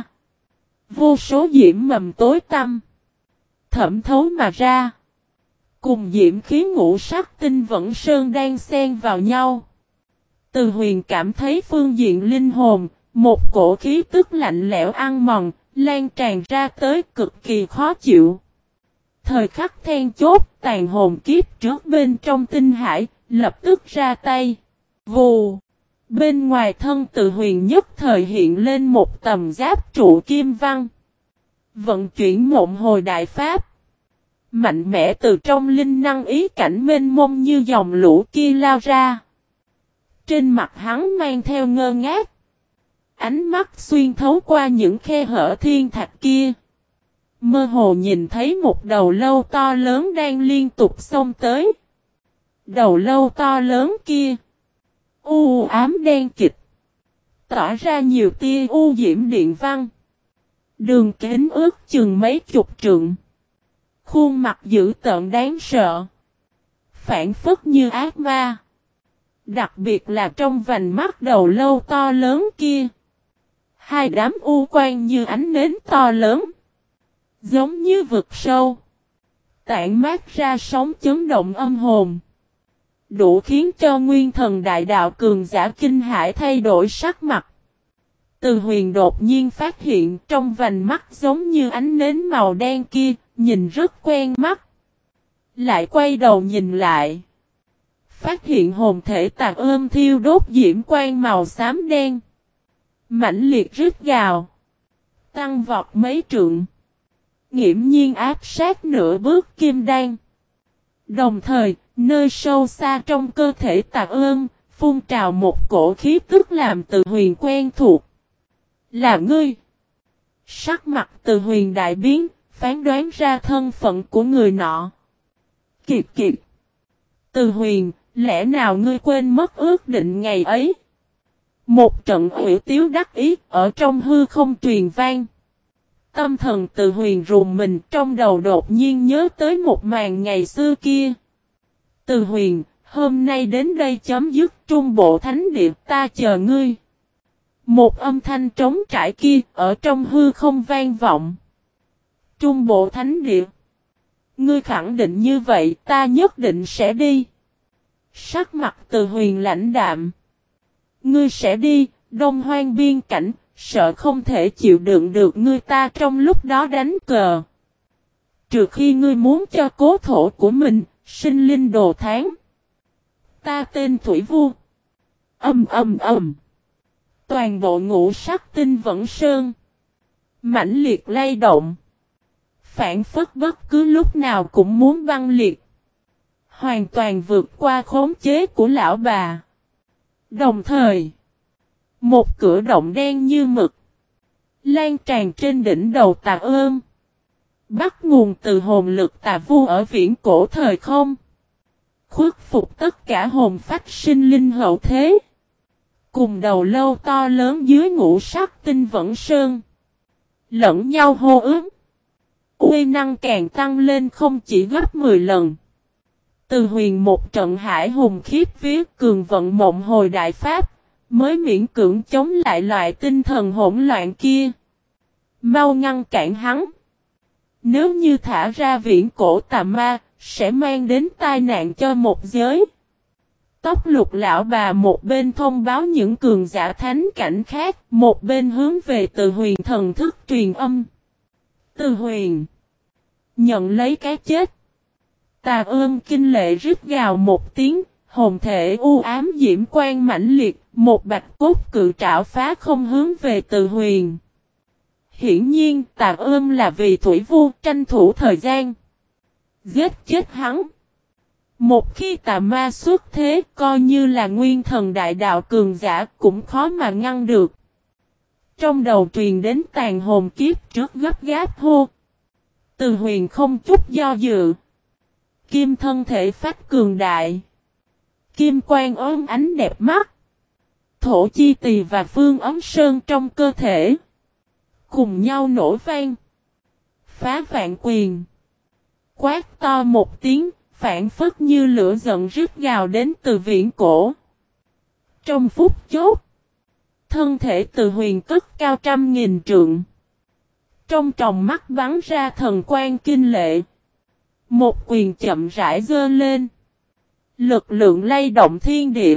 Vô số diễm mầm tối tăm. Thẩm thấu mà ra. Cùng diễm khí ngũ sắc tinh vẫn sơn đang xen vào nhau. Từ Huyền cảm thấy phương diện linh hồn, một cổ khí tức lạnh lẽo ăn mòn, lan tràn ra tới cực kỳ khó chịu. Thời khắc then chốt, tàn hồn kiếp trước bên trong tinh hải, lập tức ra tay. Vù! Bên ngoài thân Từ Huyền nhất thời hiện lên một tầm giáp trụ kim văn. Vận chuyển mộng hồi đại pháp. Mạnh mẽ từ trong linh năng ý cảnh mênh mông như dòng lũ kia lao ra. Trên mặt hắn mang theo ngơ ngác. Ánh mắt xuyên thấu qua những khe hở thiên thạch kia. Mơ hồ nhìn thấy một đầu lâu to lớn đang liên tục xông tới. Đầu lâu to lớn kia. U ám đen kịch. Tỏa ra nhiều tia u diễm điện văn. Đường kính ước chừng mấy chục trượng. Khuôn mặt dữ tợn đáng sợ. Phản phất như ác ma. Đặc biệt là trong vành mắt đầu lâu to lớn kia. Hai đám u quang như ánh nến to lớn. Giống như vực sâu. Tản mát ra sóng chấn động âm hồn. Đủ khiến cho nguyên thần đại đạo cường giả kinh hải thay đổi sắc mặt. Từ Huyền đột nhiên phát hiện trong vành mắt giống như ánh nến màu đen kia, nhìn rất quen mắt. Lại quay đầu nhìn lại. Phát hiện hồn thể tạc ươm thiêu đốt diễm quang màu xám đen. Mãnh liệt rít gào. Tăng vọt mấy trượng. Nghiễm nhiên áp sát nửa bước kim đan. Đồng thời, nơi sâu xa trong cơ thể tạc ươm, phun trào một cổ khí tức làm Từ Huyền quen thuộc. Là ngươi. Sắc mặt Từ Huyền đại biến, phán đoán ra thân phận của người nọ. Kiệt kiệt. Từ Huyền, lẽ nào ngươi quên mất ước định ngày ấy? Một trận ủy tiếu đắc ý ở trong hư không truyền vang. Tâm thần Từ Huyền rùng mình, trong đầu đột nhiên nhớ tới một màn ngày xưa kia. Từ Huyền, hôm nay đến đây chấm dứt trung bộ thánh địa, ta chờ ngươi. Một âm thanh trống trải kia ở trong hư không vang vọng. Trung bộ thánh địa. Ngươi khẳng định như vậy, ta nhất định sẽ đi. Sắc mặt Từ Huyền lãnh đạm. Ngươi sẽ đi, Đông Hoang biên cảnh, sợ không thể chịu đựng được ngươi ta trong lúc đó đánh cờ. Trừ khi ngươi muốn cho cố thổ của mình, sinh linh đồ tháng. Ta tên Thủy Vu. Âm âm âm. Toàn bộ ngũ sắc tinh vẫn sơn. Mãnh liệt lay động. Phản phất bất cứ lúc nào cũng muốn băng liệt. Hoàn toàn vượt qua khống chế của lão bà. Đồng thời, một cửa động đen như mực. Lan tràn trên đỉnh đầu Tà Ơn. Bắt nguồn từ hồn lực Tà Vu ở viễn cổ thời không. Khuất phục tất cả hồn phách sinh linh hậu thế. Cùng đầu lâu to lớn dưới ngũ sắc tinh vẫn sơn. Lẫn nhau hô ứng. Uy năng càng tăng lên không chỉ gấp mười lần. Từ huyền một trận hải hùng khiếp vía cường vận mộng hồi đại pháp. Mới miễn cưỡng chống lại loại tinh thần hỗn loạn kia. Mau ngăn cản hắn. Nếu như thả ra viễn cổ tà ma, sẽ mang đến tai nạn cho một giới. Tóc lục lão bà một bên thông báo những cường giả thánh cảnh khác, một bên hướng về Từ Huyền thần thức truyền âm. Từ Huyền. Nhận lấy cái chết. Tà Ơn kinh lệ rít gào một tiếng, hồn thể u ám diễm quang mãnh liệt, một bạch cốt cự trảo phá không hướng về Từ Huyền. Hiển nhiên Tà Ơn là vì Thủy Vu tranh thủ thời gian. Giết chết hắn. Một khi tà ma xuất thế coi như là nguyên thần đại đạo cường giả cũng khó mà ngăn được. Trong đầu truyền đến tàn hồn kiếp trước gấp gáp hô. Từ Huyền không chút do dự. Kim thân thể phách cường đại. Kim quang ốm ánh đẹp mắt. Thổ chi tỳ và phương ấm sơn trong cơ thể. Cùng nhau nổ vang. Phá vạn quyền. Quát to một tiếng. Phản phất như lửa giận rít gào đến từ viễn cổ. Trong phút chốt. Thân thể Từ Huyền cất cao trăm nghìn trượng. Trong tròng mắt bắn ra thần quang kinh lệ. Một quyền chậm rãi giơ lên. Lực lượng lay động thiên địa.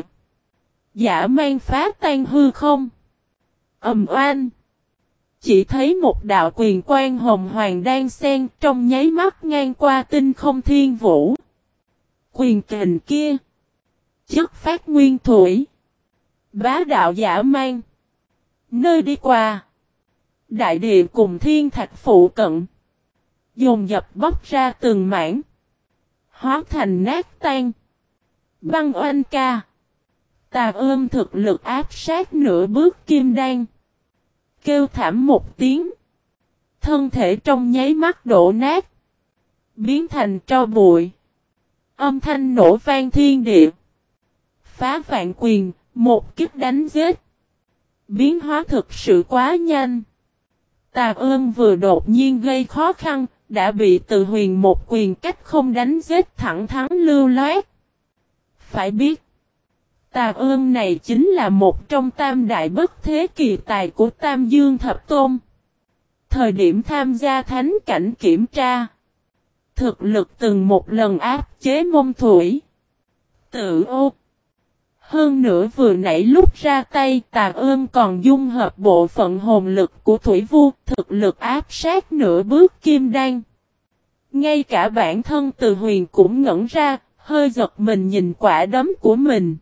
Giả mang phá tan hư không. Ầm oan. Chỉ thấy một đạo quyền quang hồng hoàng đang xen trong nháy mắt ngang qua tinh không thiên vũ. Quyền kình kia. Chất phát nguyên thủy. Bá đạo giả mang. Nơi đi qua. Đại địa cùng thiên thạch phụ cận. Dồn dập bóc ra từng mảng. Hóa thành nát tan. Băng oanh ca. Tà Ơn thực lực áp sát nửa bước kim đan. Kêu thảm một tiếng. Thân thể trong nháy mắt đổ nát. Biến thành tro bụi. Âm thanh nổ vang thiên địa. Phá vạn quyền, một kích đánh giết. Biến hóa thực sự quá nhanh. Tà Ơn vừa đột nhiên gây khó khăn, đã bị Từ Huyền một quyền cách không đánh giết thẳng thắn lưu loát. Phải biết, Tà Ơn này chính là một trong tam đại bất thế kỳ tài của Tam Dương Thập Tôn. Thời điểm tham gia thánh cảnh kiểm tra, thực lực từng một lần áp chế Mông Thủy. Tự ô. Hơn nữa vừa nãy lúc ra tay Tà Ơn còn dung hợp bộ phận hồn lực của Thủy Vu, thực lực áp sát nửa bước kim đan. Ngay cả bản thân Từ Huyền cũng ngẩn ra, hơi giật mình nhìn quả đấm của mình.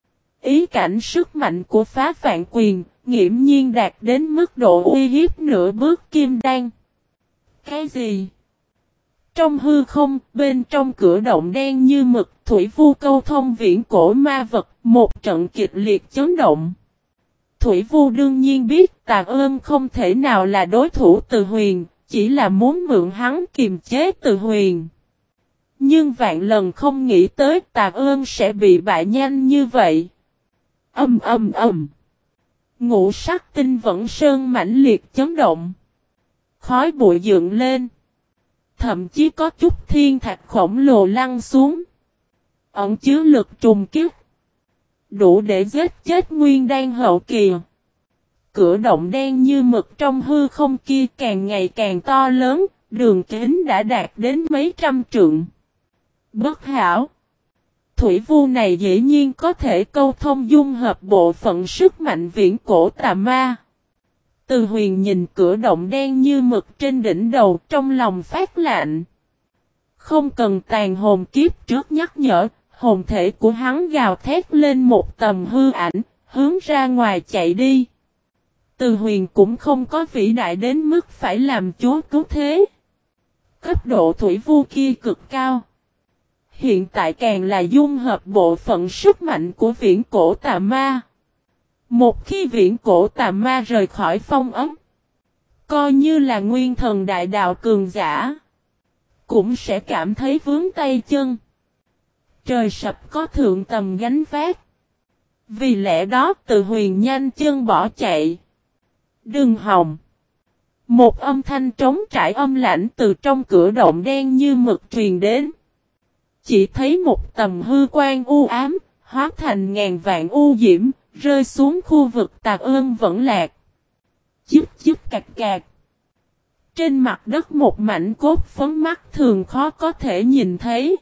Ý cảnh sức mạnh của phá vạn quyền, nghiễm nhiên đạt đến mức độ uy hiếp nửa bước kim đan. Cái gì? Trong hư không, bên trong cửa động đen như mực, Thủy Vu câu thông viễn cổ ma vật, một trận kịch liệt chấn động. Thủy Vu đương nhiên biết Tà Ơn không thể nào là đối thủ Từ Huyền, chỉ là muốn mượn hắn kiềm chế Từ Huyền. Nhưng vạn lần không nghĩ tới Tà Ơn sẽ bị bại nhanh như vậy. Âm âm âm. Ngũ sắc tinh vẫn sơn mãnh liệt chấn động. Khói bụi dựng lên. Thậm chí có chút thiên thạch khổng lồ lăn xuống. Ẩn chứa lực trùng kích. Đủ để giết chết nguyên đan hậu kỳ. Cửa động đen như mực trong hư không kia càng ngày càng to lớn. Đường kính đã đạt đến mấy trăm trượng. Bất hảo. Thủy vu này dĩ nhiên có thể câu thông dung hợp bộ phận sức mạnh viễn cổ tà ma. Từ Huyền nhìn cửa động đen như mực trên đỉnh đầu, trong lòng phát lạnh. Không cần tàn hồn kiếp trước nhắc nhở, hồn thể của hắn gào thét lên một tầm hư ảnh, hướng ra ngoài chạy đi. Từ Huyền cũng không có vĩ đại đến mức phải làm chúa cứu thế. Cấp độ thủy vu kia cực cao. Hiện tại càng là dung hợp bộ phận sức mạnh của viễn cổ tà ma. Một khi viễn cổ tà ma rời khỏi phong ấm, coi như là nguyên thần đại đạo cường giả, cũng sẽ cảm thấy vướng tay chân. Trời sập có thượng tầm gánh vác. Vì lẽ đó Từ Huyền nhanh chân bỏ chạy. Đừng hòng. Một âm thanh trống trải âm lãnh từ trong cửa động đen như mực truyền đến. Chỉ thấy một tầm hư quan u ám, hóa thành ngàn vạn u diễm, rơi xuống khu vực Tạc Ơn Vẫn Lạc. Chíp chíp cạc cạc. Trên mặt đất một mảnh cốt phấn mắt thường khó có thể nhìn thấy.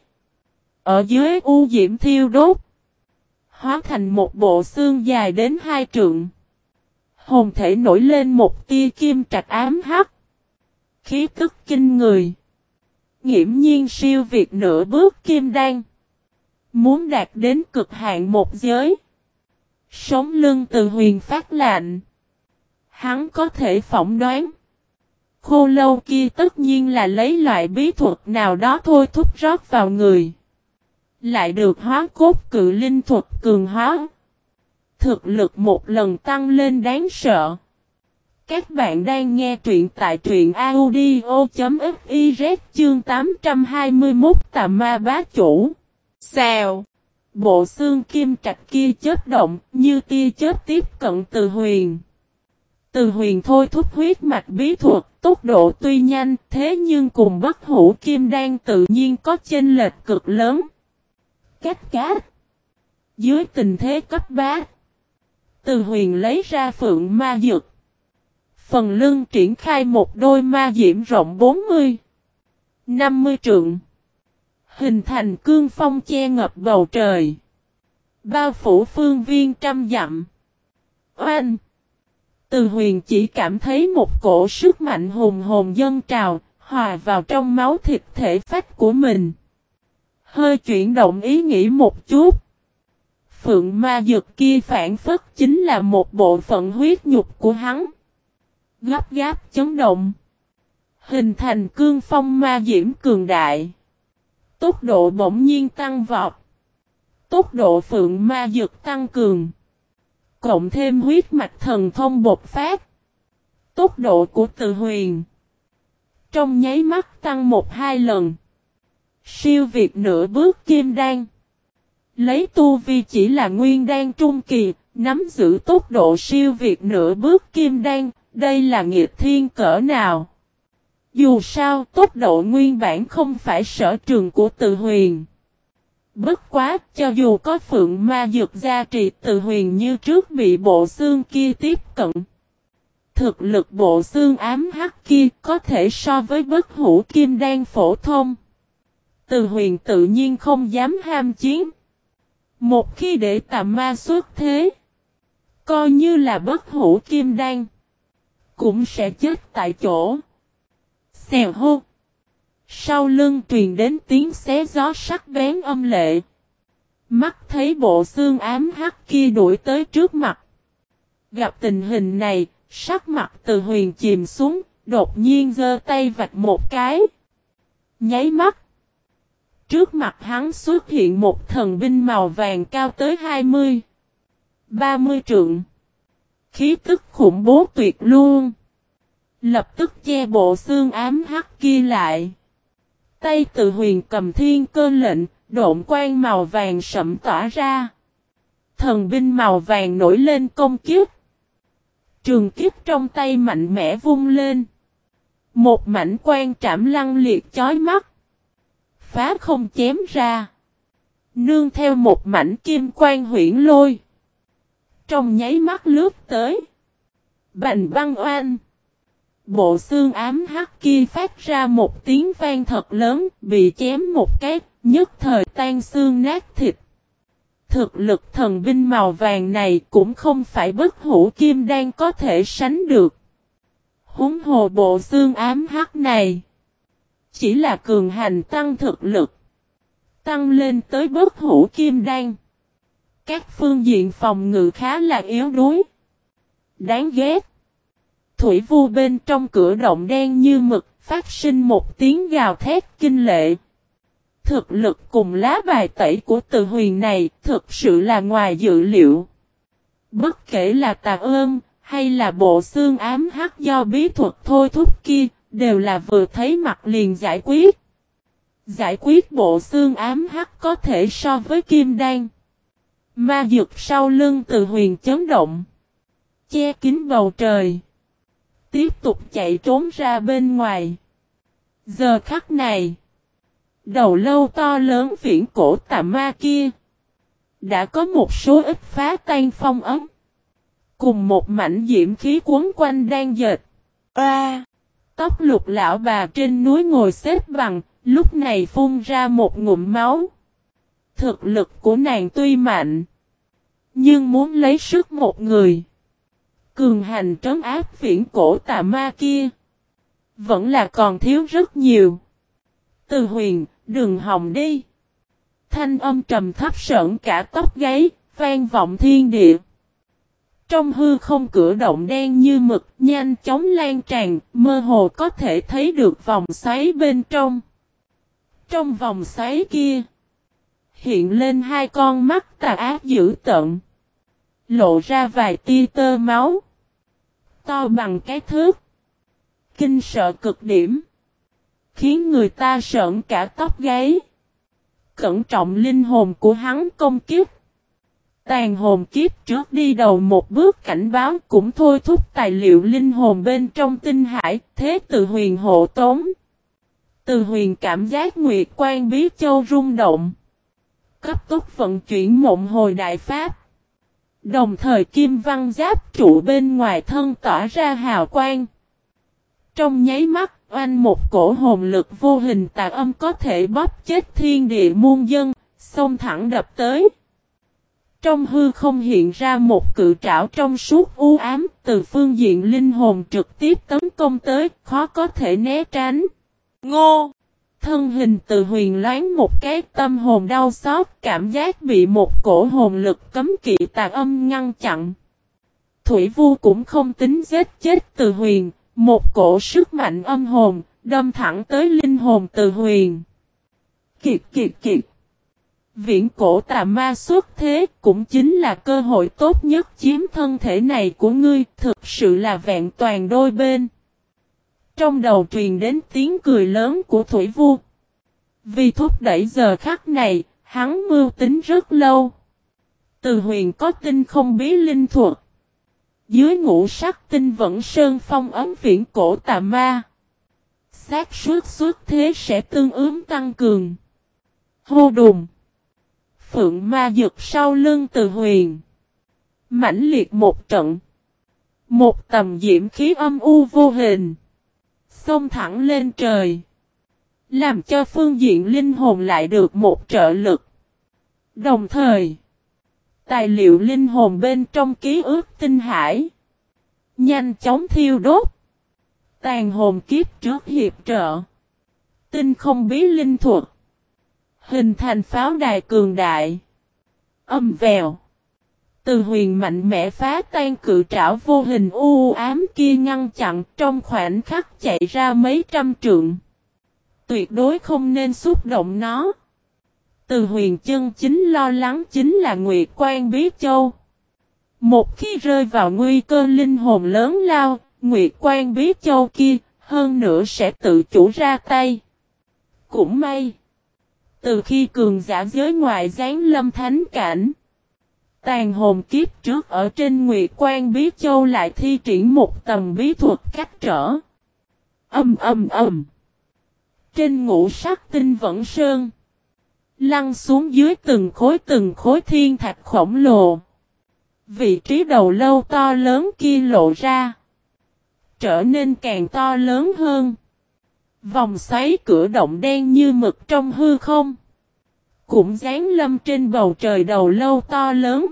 Ở dưới u diễm thiêu đốt, hóa thành một bộ xương dài đến hai trượng. Hồn thể nổi lên một tia kim trạch ám hắc. Khí tức kinh người. Nghiễm nhiên siêu việt nửa bước kim đan. Muốn đạt đến cực hạn một giới. Sống lưng Từ Huyền phát lạnh. Hắn có thể phỏng đoán. Khô lâu kia tất nhiên là lấy loại bí thuật nào đó thôi thúc rót vào người. Lại được hóa cốt cự linh thuật cường hóa. Thực lực một lần tăng lên đáng sợ. Các bạn đang nghe truyện tại truyện audio.fiz chương tám trăm hai mươi mốt Tà Ma Bá Chủ. Xèo. Bộ xương kim trạch kia chớp động như tia chớp tiếp cận Từ Huyền. Từ Huyền thôi thúc huyết mạch bí thuật, tốc độ tuy nhanh thế nhưng cùng bất hủ kim đan tự nhiên có chênh lệch cực lớn. Cách cát. Dưới tình thế cấp bá, Từ Huyền lấy ra phượng ma dược. Phần lưng triển khai một đôi ma diễm rộng bốn mươi, năm mươi trượng. Hình thành cương phong che ngập bầu trời. Bao phủ phương viên trăm dặm. Oanh! Từ Huyền chỉ cảm thấy một cổ sức mạnh hùng hồn dâng trào, hòa vào trong máu thịt thể phách của mình. Hơi chuyển động ý nghĩ một chút. Phượng ma dược kia phản phất chính là một bộ phận huyết nhục của hắn. Gấp gáp chấn động. Hình thành cương phong ma diễm cường đại. Tốc độ bỗng nhiên tăng vọt. Tốc độ phượng ma dược tăng cường. Cộng thêm huyết mạch thần thông bộc phát. Tốc độ của Từ Huyền trong nháy mắt tăng một hai lần. Siêu việt nửa bước kim đan. Lấy tu vi chỉ là nguyên đan trung kỳ, nắm giữ tốc độ siêu việt nửa bước kim đan, đây là nghịch thiên cỡ nào. Dù sao, tốc độ nguyên bản không phải sở trường của Từ Huyền. Bất quá, cho dù có phượng ma dược gia trì, Từ Huyền như trước bị bộ xương kia tiếp cận. Thực lực bộ xương ám hắc kia có thể so với bất hủ kim đan phổ thông. Từ Huyền tự nhiên không dám ham chiến. Một khi để tà ma xuất thế, coi như là bất hủ kim đan, cũng sẽ chết tại chỗ. Xèo hô. Sau lưng truyền đến tiếng xé gió sắc bén âm lệ. Mắt thấy bộ xương ám hắc kia đuổi tới trước mặt. Gặp tình hình này, sắc mặt Từ Huyền chìm xuống, đột nhiên giơ tay vạch một cái. Nháy mắt. Trước mặt hắn xuất hiện một thần binh màu vàng cao tới hai mươi, ba mươi trượng. Khí tức khủng bố tuyệt luôn. Lập tức che bộ xương ám hắc kia lại. Tay Từ Huyền cầm thiên cơ lệnh, độn quang màu vàng sẫm tỏa ra. Thần binh màu vàng nổi lên công kiếp. Trường kiếp trong tay mạnh mẽ vung lên. Một mảnh quang trảm lăng liệt chói mắt. Phá không chém ra. Nương theo một mảnh kim quang huyễn lôi. Trong nháy mắt lướt tới. Bành băng oanh. Bộ xương ám hắc kia phát ra một tiếng vang thật lớn, bị chém một cái, nhất thời tan xương nát thịt. Thực lực thần binh màu vàng này cũng không phải bất hủ kim đan có thể sánh được. Huống hồ bộ xương ám hắc này chỉ là cường hành tăng thực lực, tăng lên tới bất hủ kim đan. Các phương diện phòng ngự khá là yếu đuối. Đáng ghét. Thủy vu bên trong cửa động đen như mực, phát sinh một tiếng gào thét kinh lệ. Thực lực cùng lá bài tẩy của Từ Huyền này thực sự là ngoài dự liệu. Bất kể là Tà Ơn hay là bộ xương ám hắc do bí thuật thôi thúc kia, đều là vừa thấy mặt liền giải quyết. Giải quyết bộ xương ám hắc có thể so với kim đan. Ma dược sau lưng Từ Huyền chấn động, che kín bầu trời, tiếp tục chạy trốn ra bên ngoài. Giờ khắc này, đầu lâu to lớn viễn cổ tà ma kia đã có một số ít phá tan phong ấm, cùng một mảnh diễm khí cuốn quanh đang dệt. A! À, tóc lục lão bà trên núi ngồi xếp bằng, lúc này phun ra một ngụm máu. Thực lực của nàng tuy mạnh, nhưng muốn lấy sức một người cường hành trấn áp viễn cổ tà ma kia, vẫn là còn thiếu rất nhiều. Từ Huyền, đừng hòng đi. Thanh âm trầm thấp sởn cả tóc gáy, vang vọng thiên địa. Trong hư không cửa động đen như mực, nhanh chóng lan tràn, mơ hồ có thể thấy được vòng xoáy bên trong. Trong vòng xoáy kia, hiện lên hai con mắt tà ác dữ tợn, lộ ra vài tia tơ máu, to bằng cái thước, kinh sợ cực điểm, khiến người ta sởn cả tóc gáy. Cẩn trọng linh hồn của hắn công kiếp. Tàn hồn kiếp trước đi đầu một bước cảnh báo cũng thôi thúc tài liệu linh hồn bên trong tinh hải, thế Từ Huyền hộ tống. Từ Huyền cảm giác Nguyệt Quan Bí Châu rung động, cấp tốc vận chuyển mộng hồi đại pháp. Đồng thời kim văn giáp trụ bên ngoài thân tỏa ra hào quang. Trong nháy mắt, oanh một cổ hồn lực vô hình tà âm có thể bóp chết thiên địa muôn dân, xông thẳng đập tới. Trong hư không hiện ra một cự trảo trong suốt u ám, từ phương diện linh hồn trực tiếp tấn công tới, khó có thể né tránh. Ngô! Thân hình Từ Huyền loáng một cái, tâm hồn đau xót, cảm giác bị một cổ hồn lực cấm kỵ tà âm ngăn chặn. Thủy Vu cũng không tính giết chết Từ Huyền, một cổ sức mạnh âm hồn, đâm thẳng tới linh hồn Từ Huyền. Kiệt kiệt kiệt! Viễn cổ tà ma xuất thế cũng chính là cơ hội tốt nhất chiếm thân thể này của ngươi, thực sự là vẹn toàn đôi bên. Trong đầu truyền đến tiếng cười lớn của Thủy Vu. Vì thúc đẩy giờ khắc này, hắn mưu tính rất lâu. Từ Huyền có tinh không bí linh thuật. Dưới ngũ sắc tinh vẫn sơn phong ấm viễn cổ tà ma. Xác suất xuất thế sẽ tương ứng tăng cường. Hô đùng! Phượng ma dực sau lưng Từ Huyền. Mãnh liệt một trận. Một tầm diễm khí âm u vô hình. Xông thẳng lên trời. Làm cho phương diện linh hồn lại được một trợ lực. Đồng thời, tài liệu linh hồn bên trong ký ức tinh hải nhanh chóng thiêu đốt. Tàn hồn kiếp trước hiệp trợ. Tinh không bí linh thuật. Hình thành pháo đài cường đại. Âm vèo. Từ Huyền mạnh mẽ phá tan cự trảo vô hình u ám kia ngăn chặn, trong khoảnh khắc chạy ra mấy trăm trượng. Tuyệt đối không nên xúc động nó. Từ Huyền chân chính lo lắng chính là Nguyệt Quan Bí Châu. Một khi rơi vào nguy cơ linh hồn lớn lao, Nguyệt Quan Bí Châu kia, hơn nữa sẽ tự chủ ra tay. Cũng may. Từ khi cường giả giới ngoại giáng lâm thánh cảnh, tàn hồn kiếp trước ở trên Nguyệt Quan Bí Châu lại thi triển một tầng bí thuật cách trở. Âm âm âm. Trên ngũ sắc tinh vẫn sơn, lăn xuống dưới từng khối từng khối thiên thạch khổng lồ. Vị trí đầu lâu to lớn kia lộ ra, trở nên càng to lớn hơn. Vòng xoáy cửa động đen như mực trong hư không, cũng giáng lâm trên bầu trời đầu lâu to lớn.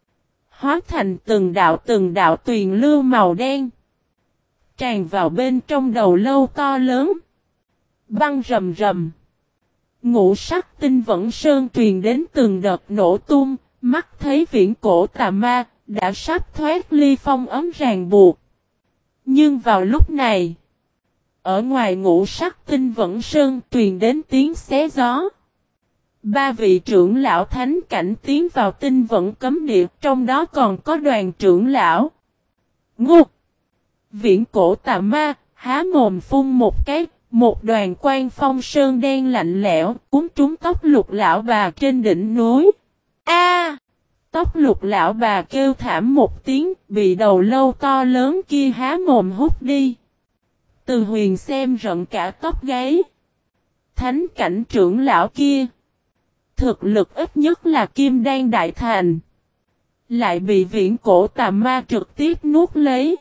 Hóa thành từng đạo từng đạo tuyền lưu màu đen. Tràn vào bên trong đầu lâu to lớn. Băng rầm rầm. Ngũ sắc tinh vẫn sơn truyền đến từng đợt nổ tung. Mắt thấy viễn cổ tà ma đã sắp thoát ly phong ấm ràng buộc. Nhưng vào lúc này, ở ngoài ngũ sắc tinh vẫn sơn truyền đến tiếng xé gió. Ba vị trưởng lão thánh cảnh tiến vào tinh vẫn cấm địa, trong đó còn có đoàn trưởng lão. Ngục! Viễn cổ tà ma, há mồm phun một cái, một đoàn quang phong sơn đen lạnh lẽo, cuốn trúng tóc lục lão bà trên đỉnh núi. A! Tóc lục lão bà kêu thảm một tiếng, bị đầu lâu to lớn kia há mồm hút đi. Từ Huyền xem rợn cả tóc gáy. Thánh cảnh trưởng lão kia, thực lực ít nhất là kim đan đại thành, lại bị viễn cổ tà ma trực tiếp nuốt lấy.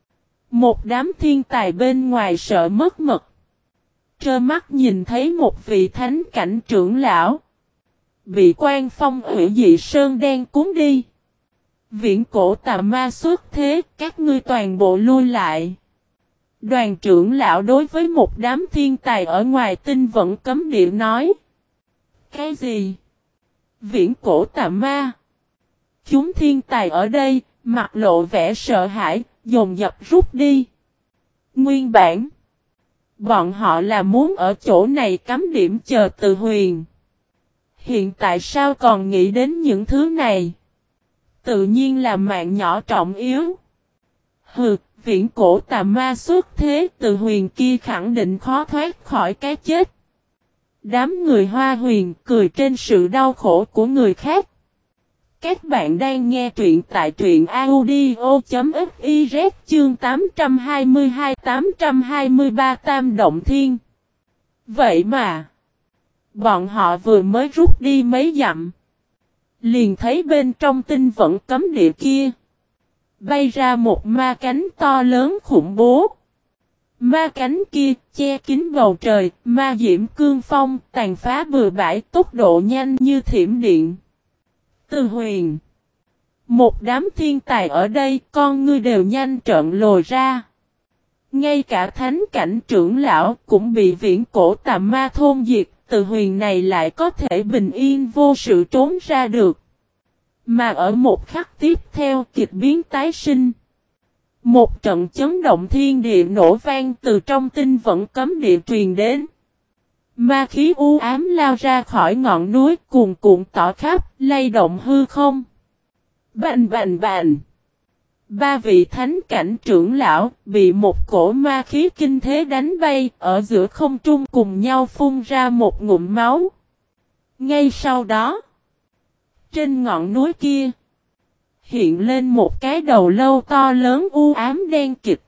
Một đám thiên tài bên ngoài sợ mất mật, trơ mắt nhìn thấy một vị thánh cảnh trưởng lão bị quan phong hủy dị sơn đen cuốn đi. Viễn cổ tà ma xuất thế, các ngươi toàn bộ lui lại. Đoàn trưởng lão đối với một đám thiên tài ở ngoài tinh vẫn cấm địa nói. Cái gì? Viễn cổ tà ma? Chúng thiên tài ở đây, mặt lộ vẻ sợ hãi, dồn dập rút đi. Nguyên bản, bọn họ là muốn ở chỗ này cắm điểm chờ Từ Huyền. Hiện tại sao còn nghĩ đến những thứ này? Tự nhiên là mạng nhỏ trọng yếu. Hừ, viễn cổ tà ma xuất thế, Từ Huyền kia khẳng định khó thoát khỏi cái chết. Đám người Hoa Huyền cười trên sự đau khổ của người khác. Các bạn đang nghe truyện tại truyện audio.fiz chương tám trăm hai mươi hai tám trăm hai mươi ba Tam Động Thiên. Vậy mà, bọn họ vừa mới rút đi mấy dặm, liền thấy bên trong tinh vẫn cấm địa kia bay ra một ma cánh to lớn khủng bố. Ma cánh kia che kín bầu trời, ma diễm cương phong, tàn phá bừa bãi, tốc độ nhanh như thiểm điện. Từ Huyền, một đám thiên tài ở đây, con ngươi đều nhanh trợn lồi ra. Ngay cả thánh cảnh trưởng lão cũng bị viễn cổ tà ma thôn diệt, Từ Huyền này lại có thể bình yên vô sự trốn ra được. Mà ở một khắc tiếp theo, kịch biến tái sinh. Một trận chấn động thiên địa nổ vang từ trong tinh vẫn cấm địa truyền đến. Ma khí u ám lao ra khỏi ngọn núi cuồn cuộn tỏ khắp, lay động hư không. Bành bành bành. Ba vị thánh cảnh trưởng lão bị một cổ ma khí kinh thế đánh bay, ở giữa không trung cùng nhau phun ra một ngụm máu. Ngay sau đó, trên ngọn núi kia hiện lên một cái đầu lâu to lớn u ám đen kịt.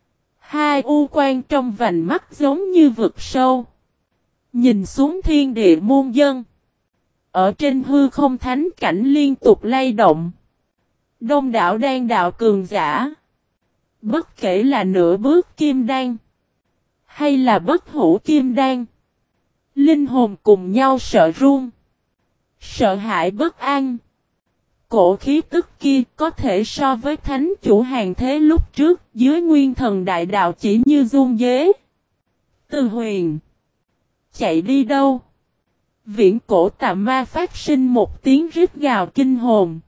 Hai u quan trong vành mắt giống như vực sâu. Nhìn xuống thiên địa muôn dân. Ở trên hư không thánh cảnh liên tục lay động. Đông đảo đan đạo cường giả. Bất kể là nửa bước kim đan, hay là bất hủ kim đan, linh hồn cùng nhau sợ run, sợ hãi bất an. Cổ khí tức kia có thể so với thánh chủ hàng thế lúc trước, dưới nguyên thần đại đạo chỉ như run dế. Từ Huyền, chạy đi đâu? Viễn cổ tà ma phát sinh một tiếng rít gào kinh hồn.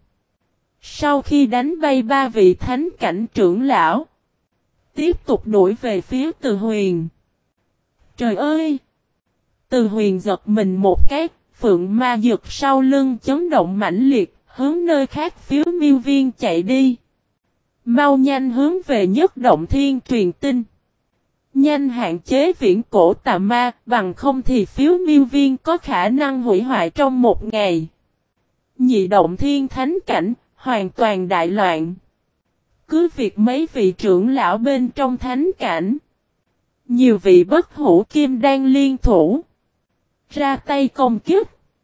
Sau khi đánh bay ba vị thánh cảnh trưởng lão, tiếp tục đuổi về phía Từ Huyền. Trời ơi! Từ Huyền giật mình một cái, phượng ma dược sau lưng chấn động mãnh liệt, hướng nơi khác phiếu miêu viên chạy đi. Mau nhanh hướng về nhất động thiên truyền tin. Nhanh hạn chế viễn cổ tà ma, bằng không thì phiếu miêu viên có khả năng hủy hoại trong một ngày. Nhị động thiên thánh cảnh, hoàn toàn đại loạn. Cứ việc mấy vị trưởng lão bên trong thánh cảnh, nhiều vị bất hủ kim đan liên thủ, ra tay công kích,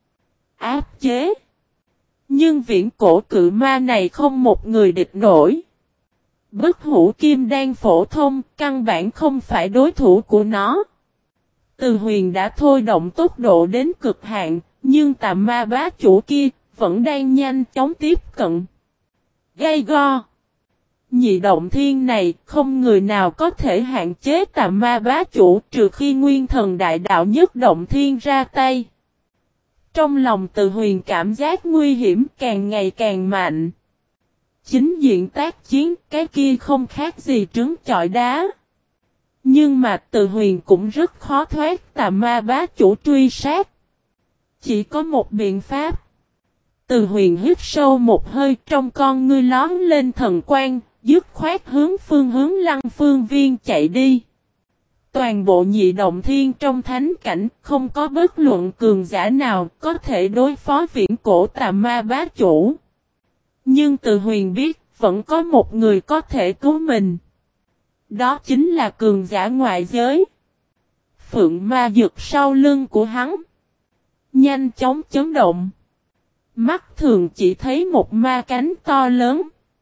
áp chế. Nhưng viễn cổ cự ma này không một người địch nổi. Bất hủ kim đan phổ thông, căn bản không phải đối thủ của nó. Từ Huyền đã thôi động tốc độ đến cực hạn, Nhưng tà ma bá chủ kia vẫn đang nhanh chóng tiếp cận. Gay go. Nhị động thiên này không người nào có thể hạn chế tà ma bá chủ trừ khi nguyên thần đại đạo nhất động thiên ra tay. Trong lòng Từ Huyền cảm giác nguy hiểm càng ngày càng mạnh. Chính diện tác chiến cái kia không khác gì trứng chọi đá. Nhưng mà Từ Huyền cũng rất khó thoát tà ma bá chủ truy sát. Chỉ có một biện pháp. Từ Huyền hít sâu một hơi trong con ngươi lón lên thần quang, dứt khoát hướng phương hướng Lăng Phương Viên chạy đi. Toàn bộ nhị động thiên trong thánh cảnh không có bất luận cường giả nào có thể đối phó viễn cổ tà ma bá chủ. Nhưng Từ Huyền biết vẫn có một người có thể cứu mình. Đó chính là cường giả ngoại giới. Phượng ma dực sau lưng của hắn. Nhanh chóng chấn động. Mắt thường chỉ thấy một ma cánh to lớn.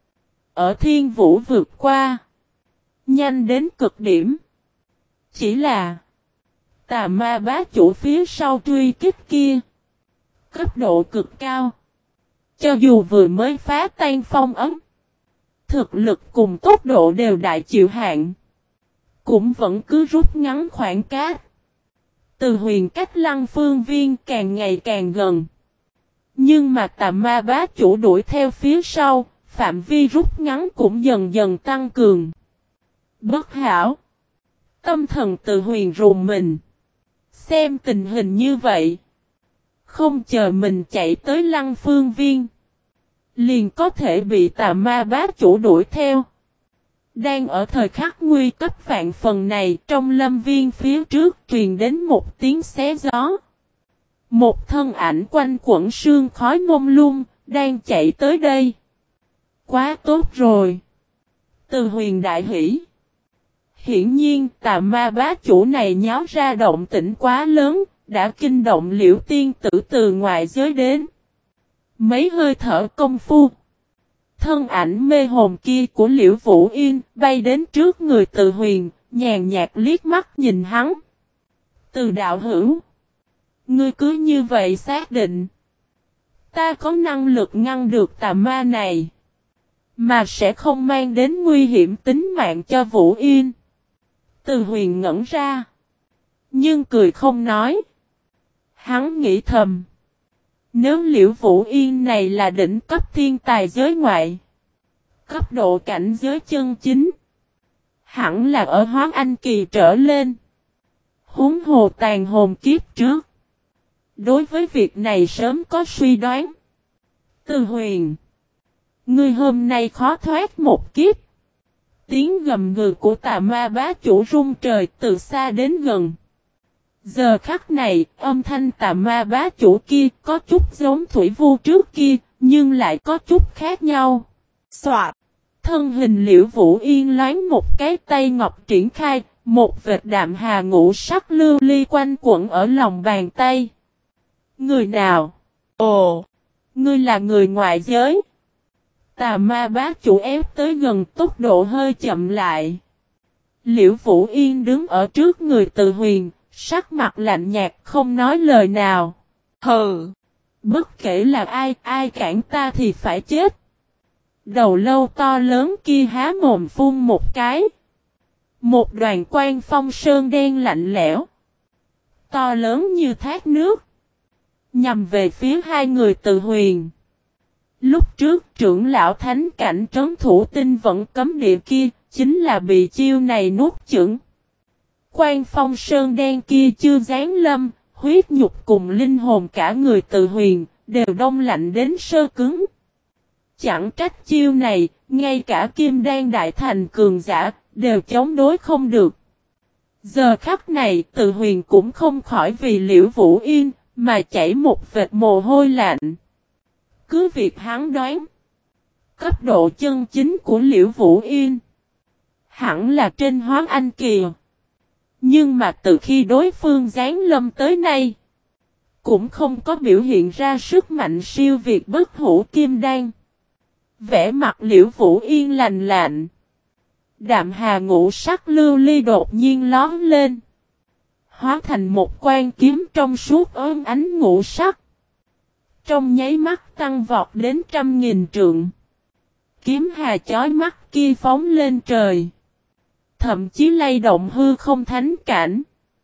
Ở thiên vũ vượt qua. Nhanh đến cực điểm. Chỉ là. Tà ma bá chủ phía sau truy kích kia. Cấp độ cực cao. Cho dù vừa mới phá tan phong ấm. Thực lực cùng tốc độ đều đại chịu hạn. Cũng vẫn cứ rút ngắn khoảng cách. Từ Huyền cách Lăng Phương Viên càng ngày càng gần. Nhưng mà tà ma bá chủ đuổi theo phía sau, phạm vi rút ngắn cũng dần dần tăng cường. Bất hảo. Tâm thần Từ Huyền rùng mình. Xem tình hình như vậy. Không chờ mình chạy tới Lăng Phương Viên. Liền có thể bị tà ma bá chủ đuổi theo. Đang ở thời khắc nguy cấp vạn phần này trong lâm viên phía trước truyền đến một tiếng xé gió. Một thân ảnh quanh quẩn sương khói mông lung, đang chạy tới đây. Quá tốt rồi. Từ Huyền đại hỉ. Hiển nhiên tà ma bá chủ này nháo ra động tĩnh quá lớn, đã kinh động Liễu tiên tử từ ngoại giới đến. Mấy hơi thở công phu. Thân ảnh mê hồn kia của Liễu Vũ Yên bay đến trước người Từ Huyền, nhàn nhạt liếc mắt nhìn hắn. Từ đạo hữu. Ngươi cứ như vậy xác định. Ta có năng lực ngăn được tà ma này. Mà sẽ không mang đến nguy hiểm tính mạng cho Vũ Yên. Từ Huyền ngẩn ra. Nhưng cười không nói. Hắn nghĩ thầm. Nếu Liễu Vũ Yên này là đỉnh cấp thiên tài giới ngoại. Cấp độ cảnh giới chân chính. Hẳn là ở Hóa Anh Kỳ trở lên. Huống hồ tàn hồn kiếp trước. Đối với việc này sớm có suy đoán. Từ Huyền. Ngươi hôm nay khó thoát một kiếp. Tiếng gầm gừ của tà ma bá chủ rung trời từ xa đến gần. Giờ khắc này, âm thanh tà ma bá chủ kia có chút giống thủy vu trước kia, nhưng lại có chút khác nhau. Soạt. Thân hình Liễu Vũ Yên loáng một cái tay ngọc triển khai, một vệt đạm hà ngũ sắc lưu ly quanh quẩn ở lòng bàn tay. Người nào? Ồ, ngươi là người ngoại giới. Tà ma bá chủ ép tới gần tốc độ hơi chậm lại. Liễu Vũ Yên đứng ở trước người Từ Huyền, sắc mặt lạnh nhạt không nói lời nào. Hừ, bất kể là ai, ai cản ta thì phải chết. Đầu lâu to lớn kia há mồm phun một cái. Một đoàn quang phong sơn đen lạnh lẽo. To lớn như thác nước. Nhằm về phía hai người Từ Huyền. Lúc trước trưởng lão thánh cảnh trấn thủ tinh vẫn cấm địa kia, chính là bị chiêu này nuốt chửng. Quang phong sơn đen kia chưa giáng lâm, huyết nhục cùng linh hồn cả người Từ Huyền, đều đông lạnh đến sơ cứng. Chẳng trách chiêu này, ngay cả kim đan đại thành cường giả, đều chống đối không được. Giờ khắc này Từ Huyền cũng không khỏi vì Liễu Vũ Yên, mà chảy một vệt mồ hôi lạnh. Cứ việc hắn đoán, cấp độ chân chính của Liễu Vũ Yên, hẳn là trên Hóa Anh Kỳ. Nhưng mà từ khi đối phương giáng lâm tới nay, cũng không có biểu hiện ra sức mạnh siêu việt bất hủ kim đan. Vẻ mặt Liễu Vũ Yên lành lạnh. Đạm hà ngũ sắc lưu ly đột nhiên lón lên. Hóa thành một quan kiếm trong suốt ôm ánh ngũ sắc. Trong nháy mắt tăng vọt đến trăm nghìn trượng. Kiếm hà chói mắt kia phóng lên trời. Thậm chí lay động hư không thánh cảnh.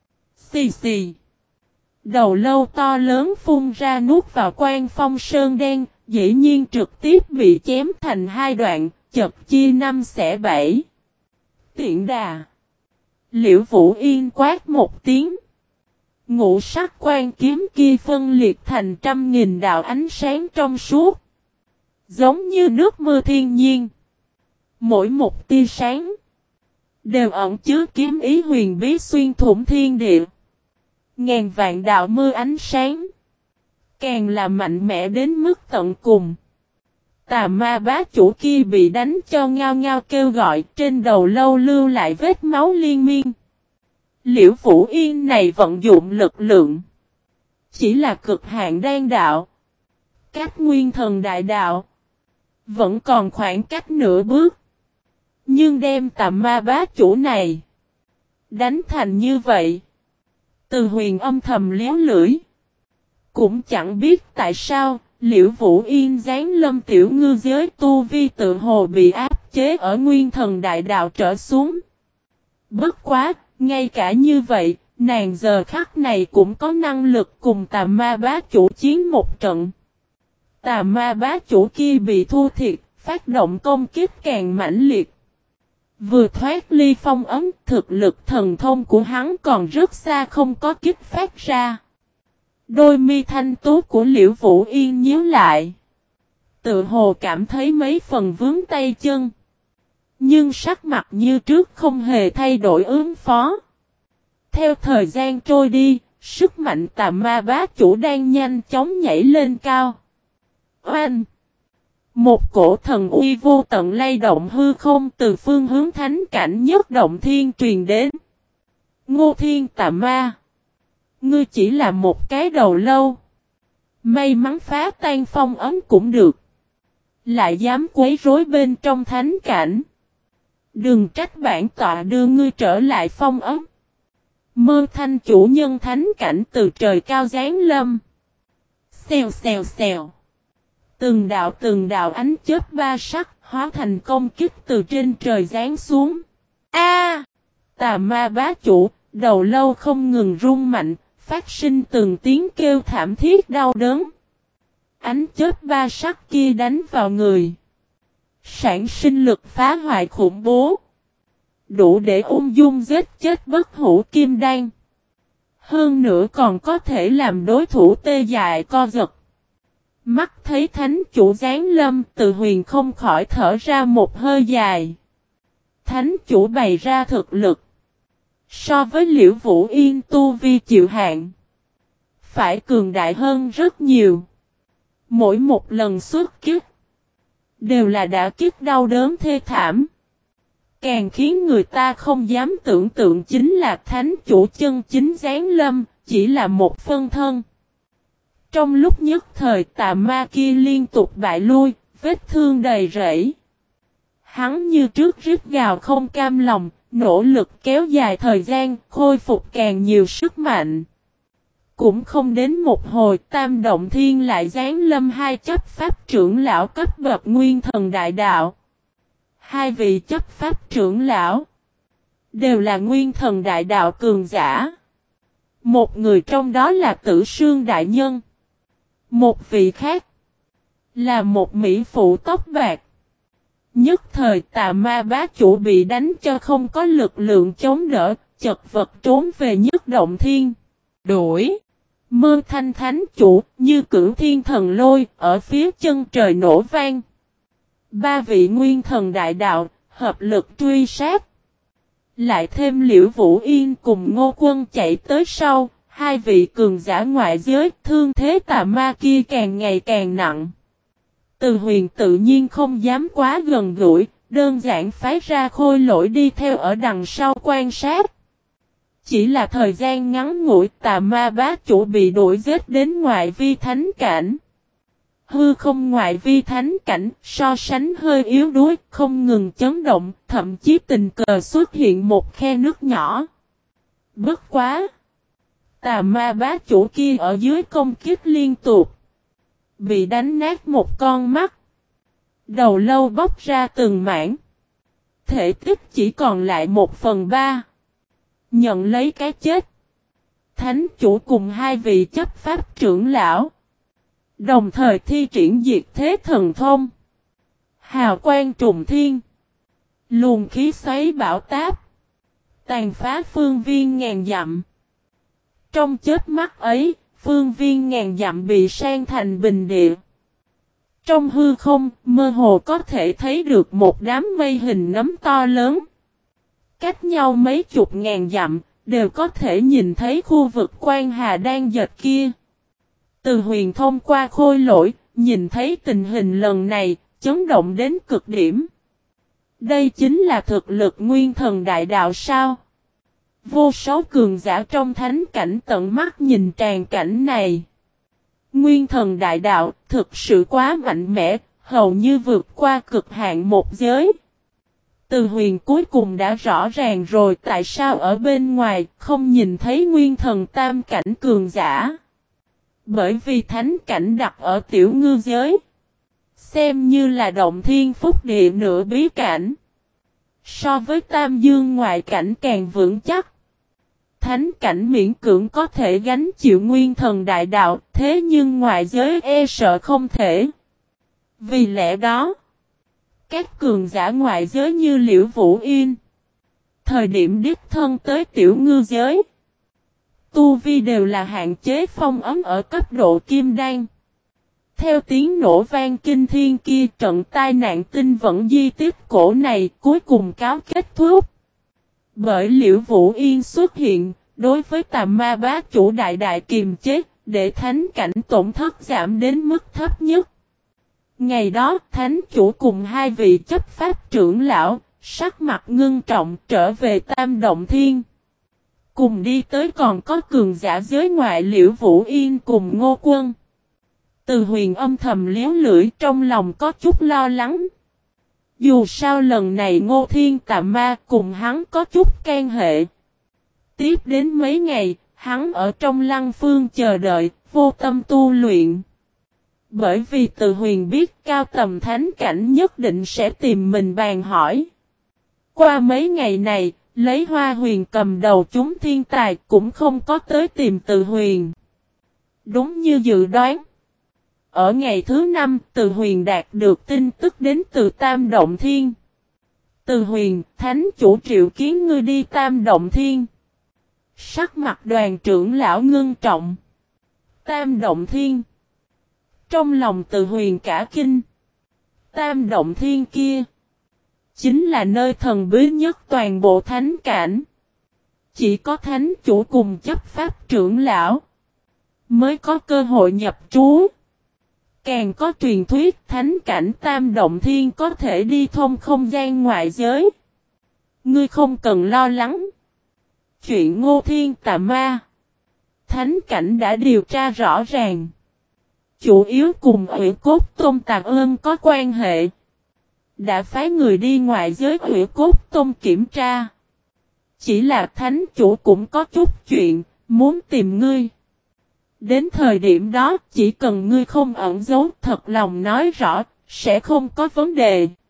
Xì xì. Đầu lâu to lớn phun ra nuốt vào quan phong sơn đen, dĩ nhiên trực tiếp bị chém thành hai đoạn, chật chia năm xẻ bảy. Tiện đà. Liễu Vũ Yên quát một tiếng. Ngũ sắc quan kiếm kia phân liệt thành trăm nghìn đạo ánh sáng trong suốt. Giống như nước mưa thiên nhiên. Mỗi một tia sáng đều ẩn chứa kiếm ý huyền bí xuyên thủng thiên địa. Ngàn vạn đạo mưa ánh sáng. Càng là mạnh mẽ đến mức tận cùng. Tà ma bá chủ kia bị đánh cho ngao ngao kêu gọi, trên đầu lâu lưu lại vết máu liên miên. Liễu Vũ Yên này vận dụng lực lượng. Chỉ là cực hạn đan đạo. Cách nguyên thần đại đạo. Vẫn còn khoảng cách nửa bước. Nhưng đem tà ma bá chủ này đánh thành như vậy. Từ Huyền âm thầm liếu lưỡi. Cũng chẳng biết tại sao Liễu Vũ Yên giáng lâm tiểu ngư giới tu vi tự hồ bị áp chế ở nguyên thần đại đạo trở xuống. Bất quá, ngay cả như vậy, nàng giờ khắc này cũng có năng lực cùng tà ma bá chủ chiến một trận. Tà ma bá chủ kia bị thua thiệt, phát động công kích càng mãnh liệt. Vừa thoát ly phong ấn, thực lực thần thông của hắn còn rất xa không có kích phát ra. Đôi mi thanh tú của Liễu Vũ Yên nhíu lại. Tự hồ cảm thấy mấy phần vướng tay chân. Nhưng sắc mặt như trước không hề thay đổi ứng phó. Theo thời gian trôi đi, sức mạnh tà ma bá chủ đang nhanh chóng nhảy lên cao. Oanh! Một cổ thần uy vô tận lay động hư không từ phương hướng thánh cảnh nhất động thiên truyền đến. Ngô Thiên tà ma! Ngươi chỉ là một cái đầu lâu. May mắn phá tan phong ấn cũng được. Lại dám quấy rối bên trong thánh cảnh. Đừng trách bản tọa đưa ngươi trở lại phong ấn. Mơ thanh chủ nhân thánh cảnh từ trời cao giáng lâm. Xèo xèo xèo. Từng đạo từng đạo ánh chớp ba sắc hóa thành công kích từ trên trời giáng xuống. A! Tà ma bá chủ, đầu lâu không ngừng rung mạnh, phát sinh từng tiếng kêu thảm thiết đau đớn. Ánh chớp ba sắc kia đánh vào người. Sản sinh lực phá hoại khủng bố. Đủ để ung dung giết chết bất hủ kim đan. Hơn nữa còn có thể làm đối thủ tê dại co giật. Mắt thấy thánh chủ giáng lâm, Từ Huyền không khỏi thở ra một hơi dài. Thánh chủ bày ra thực lực. So với Liễu Vũ Yên tu vi chịu hạn. Phải cường đại hơn rất nhiều. Mỗi một lần xuất kích. Đều là đã kích đau đớn thê thảm. Càng khiến người ta không dám tưởng tượng chính là thánh chủ chân chính giáng lâm, chỉ là một phân thân. Trong lúc nhất thời tà ma kia liên tục bại lui, vết thương đầy rẫy. Hắn như trước rít gào không cam lòng, nỗ lực kéo dài thời gian, khôi phục càng nhiều sức mạnh. Cũng không đến một hồi tam động thiên lại giáng lâm hai chấp pháp trưởng lão cấp bậc nguyên thần đại đạo. Hai vị chấp pháp trưởng lão đều là nguyên thần đại đạo cường giả. Một người trong đó là Tử Sương đại nhân. Một vị khác là một mỹ phụ tóc bạc. Nhất thời tà ma bá chủ bị đánh cho không có lực lượng chống đỡ, chật vật trốn về nhất động thiên. Đuổi! Mơ thanh thánh chủ như cửu thiên thần lôi ở phía chân trời nổ vang. Ba vị nguyên thần đại đạo hợp lực truy sát. Lại thêm Liễu Vũ Yên cùng Ngô Quân chạy tới sau. Hai vị cường giả ngoại giới thương thế tà ma kia càng ngày càng nặng. Từ Huyền tự nhiên không dám quá gần gũi, đơn giản phái ra khôi lỗi đi theo ở đằng sau quan sát. Chỉ là thời gian ngắn ngủi tà ma bá chủ bị đuổi giết đến ngoại vi thánh cảnh. Hư không ngoại vi thánh cảnh so sánh hơi yếu đuối, không ngừng chấn động, thậm chí tình cờ xuất hiện một khe nước nhỏ. Bất quá! Tà ma bá chủ kia ở dưới công kích liên tục. bị đánh nát một con mắt. Đầu lâu bóc ra từng mảng. Thể tích chỉ còn lại một phần ba. Nhận lấy cái chết. Thánh chủ cùng hai vị chấp pháp trưởng lão. Đồng thời thi triển diệt thế thần thông. Hào quang trùng thiên. Luồng khí xoáy bão táp. Tàn phá phương viên ngàn dặm. Trong chớp mắt ấy, phương viên ngàn dặm bị san thành bình địa. Trong hư không, mơ hồ có thể thấy được một đám mây hình nấm to lớn. Cách nhau mấy chục ngàn dặm, đều có thể nhìn thấy khu vực Quan Hà đang dệt kia. Từ Huyền thông qua khôi lỗi, nhìn thấy tình hình lần này, chấn động đến cực điểm. Đây chính là thực lực nguyên thần đại đạo sao? Vô số cường giả trong thánh cảnh tận mắt nhìn tràn cảnh này. Nguyên thần đại đạo thực sự quá mạnh mẽ, hầu như vượt qua cực hạn một giới. Từ Huyền cuối cùng đã rõ ràng rồi tại sao ở bên ngoài không nhìn thấy nguyên thần tam cảnh cường giả. Bởi vì thánh cảnh đặt ở tiểu ngư giới. Xem như là động thiên phúc địa nửa bí cảnh. So với tam dương ngoại cảnh càng vững chắc. Thánh cảnh miễn cưỡng có thể gánh chịu nguyên thần đại đạo, thế nhưng ngoại giới e sợ không thể. Vì lẽ đó, các cường giả ngoại giới như Liễu Vũ Yên, thời điểm đích thân tới tiểu ngư giới, tu vi đều là hạn chế phong ấm ở cấp độ kim đan. Theo tiếng nổ vang kinh thiên kia, trận tai nạn tinh vẫn di tích cổ này cuối cùng cáo kết thúc. Bởi Liễu Vũ Yên xuất hiện, đối với tà ma bá chủ đại đại kiềm chế, để thánh cảnh tổn thất giảm đến mức thấp nhất. Ngày đó, thánh chủ cùng hai vị chấp pháp trưởng lão, sắc mặt ngưng trọng trở về Tam Động Thiên. Cùng đi tới còn có cường giả giới ngoại Liễu Vũ Yên cùng Ngô Quân. Từ Huyền âm thầm liếu lưỡi trong lòng có chút lo lắng. Dù sao lần này Ngô Thiên tà ma cùng hắn có chút can hệ. Tiếp đến mấy ngày, hắn ở trong lăng phương chờ đợi, vô tâm tu luyện. Bởi vì Từ Huyền biết cao tầm thánh cảnh nhất định sẽ tìm mình bàn hỏi. Qua mấy ngày này, lấy Hoa Huyền cầm đầu chúng thiên tài cũng không có tới tìm Từ Huyền. Đúng như dự đoán. Ở ngày thứ năm, Từ Huyền đạt được tin tức đến từ Tam Động Thiên. Từ Huyền, thánh chủ triệu kiến ngươi đi Tam Động Thiên. Sắc mặt đoàn trưởng lão ngưng trọng. Tam Động Thiên. Trong lòng Từ Huyền cả kinh. Tam Động Thiên kia. Chính là nơi thần bí nhất toàn bộ thánh cảnh. Chỉ có thánh chủ cùng chấp pháp trưởng lão. Mới có cơ hội nhập trú. Càng có truyền thuyết thánh cảnh Tam Động Thiên có thể đi thông không gian ngoại giới. Ngươi không cần lo lắng. Chuyện Ngô Thiên tà ma. Thánh cảnh đã điều tra rõ ràng. Chủ yếu cùng Hủy Cốt Tôn Tà Ơn có quan hệ. Đã phái người đi ngoại giới Hủy Cốt Tôn kiểm tra. Chỉ là thánh chủ cũng có chút chuyện, muốn tìm ngươi. Đến thời điểm đó, chỉ cần ngươi không ẩn giấu thật lòng nói rõ, sẽ không có vấn đề.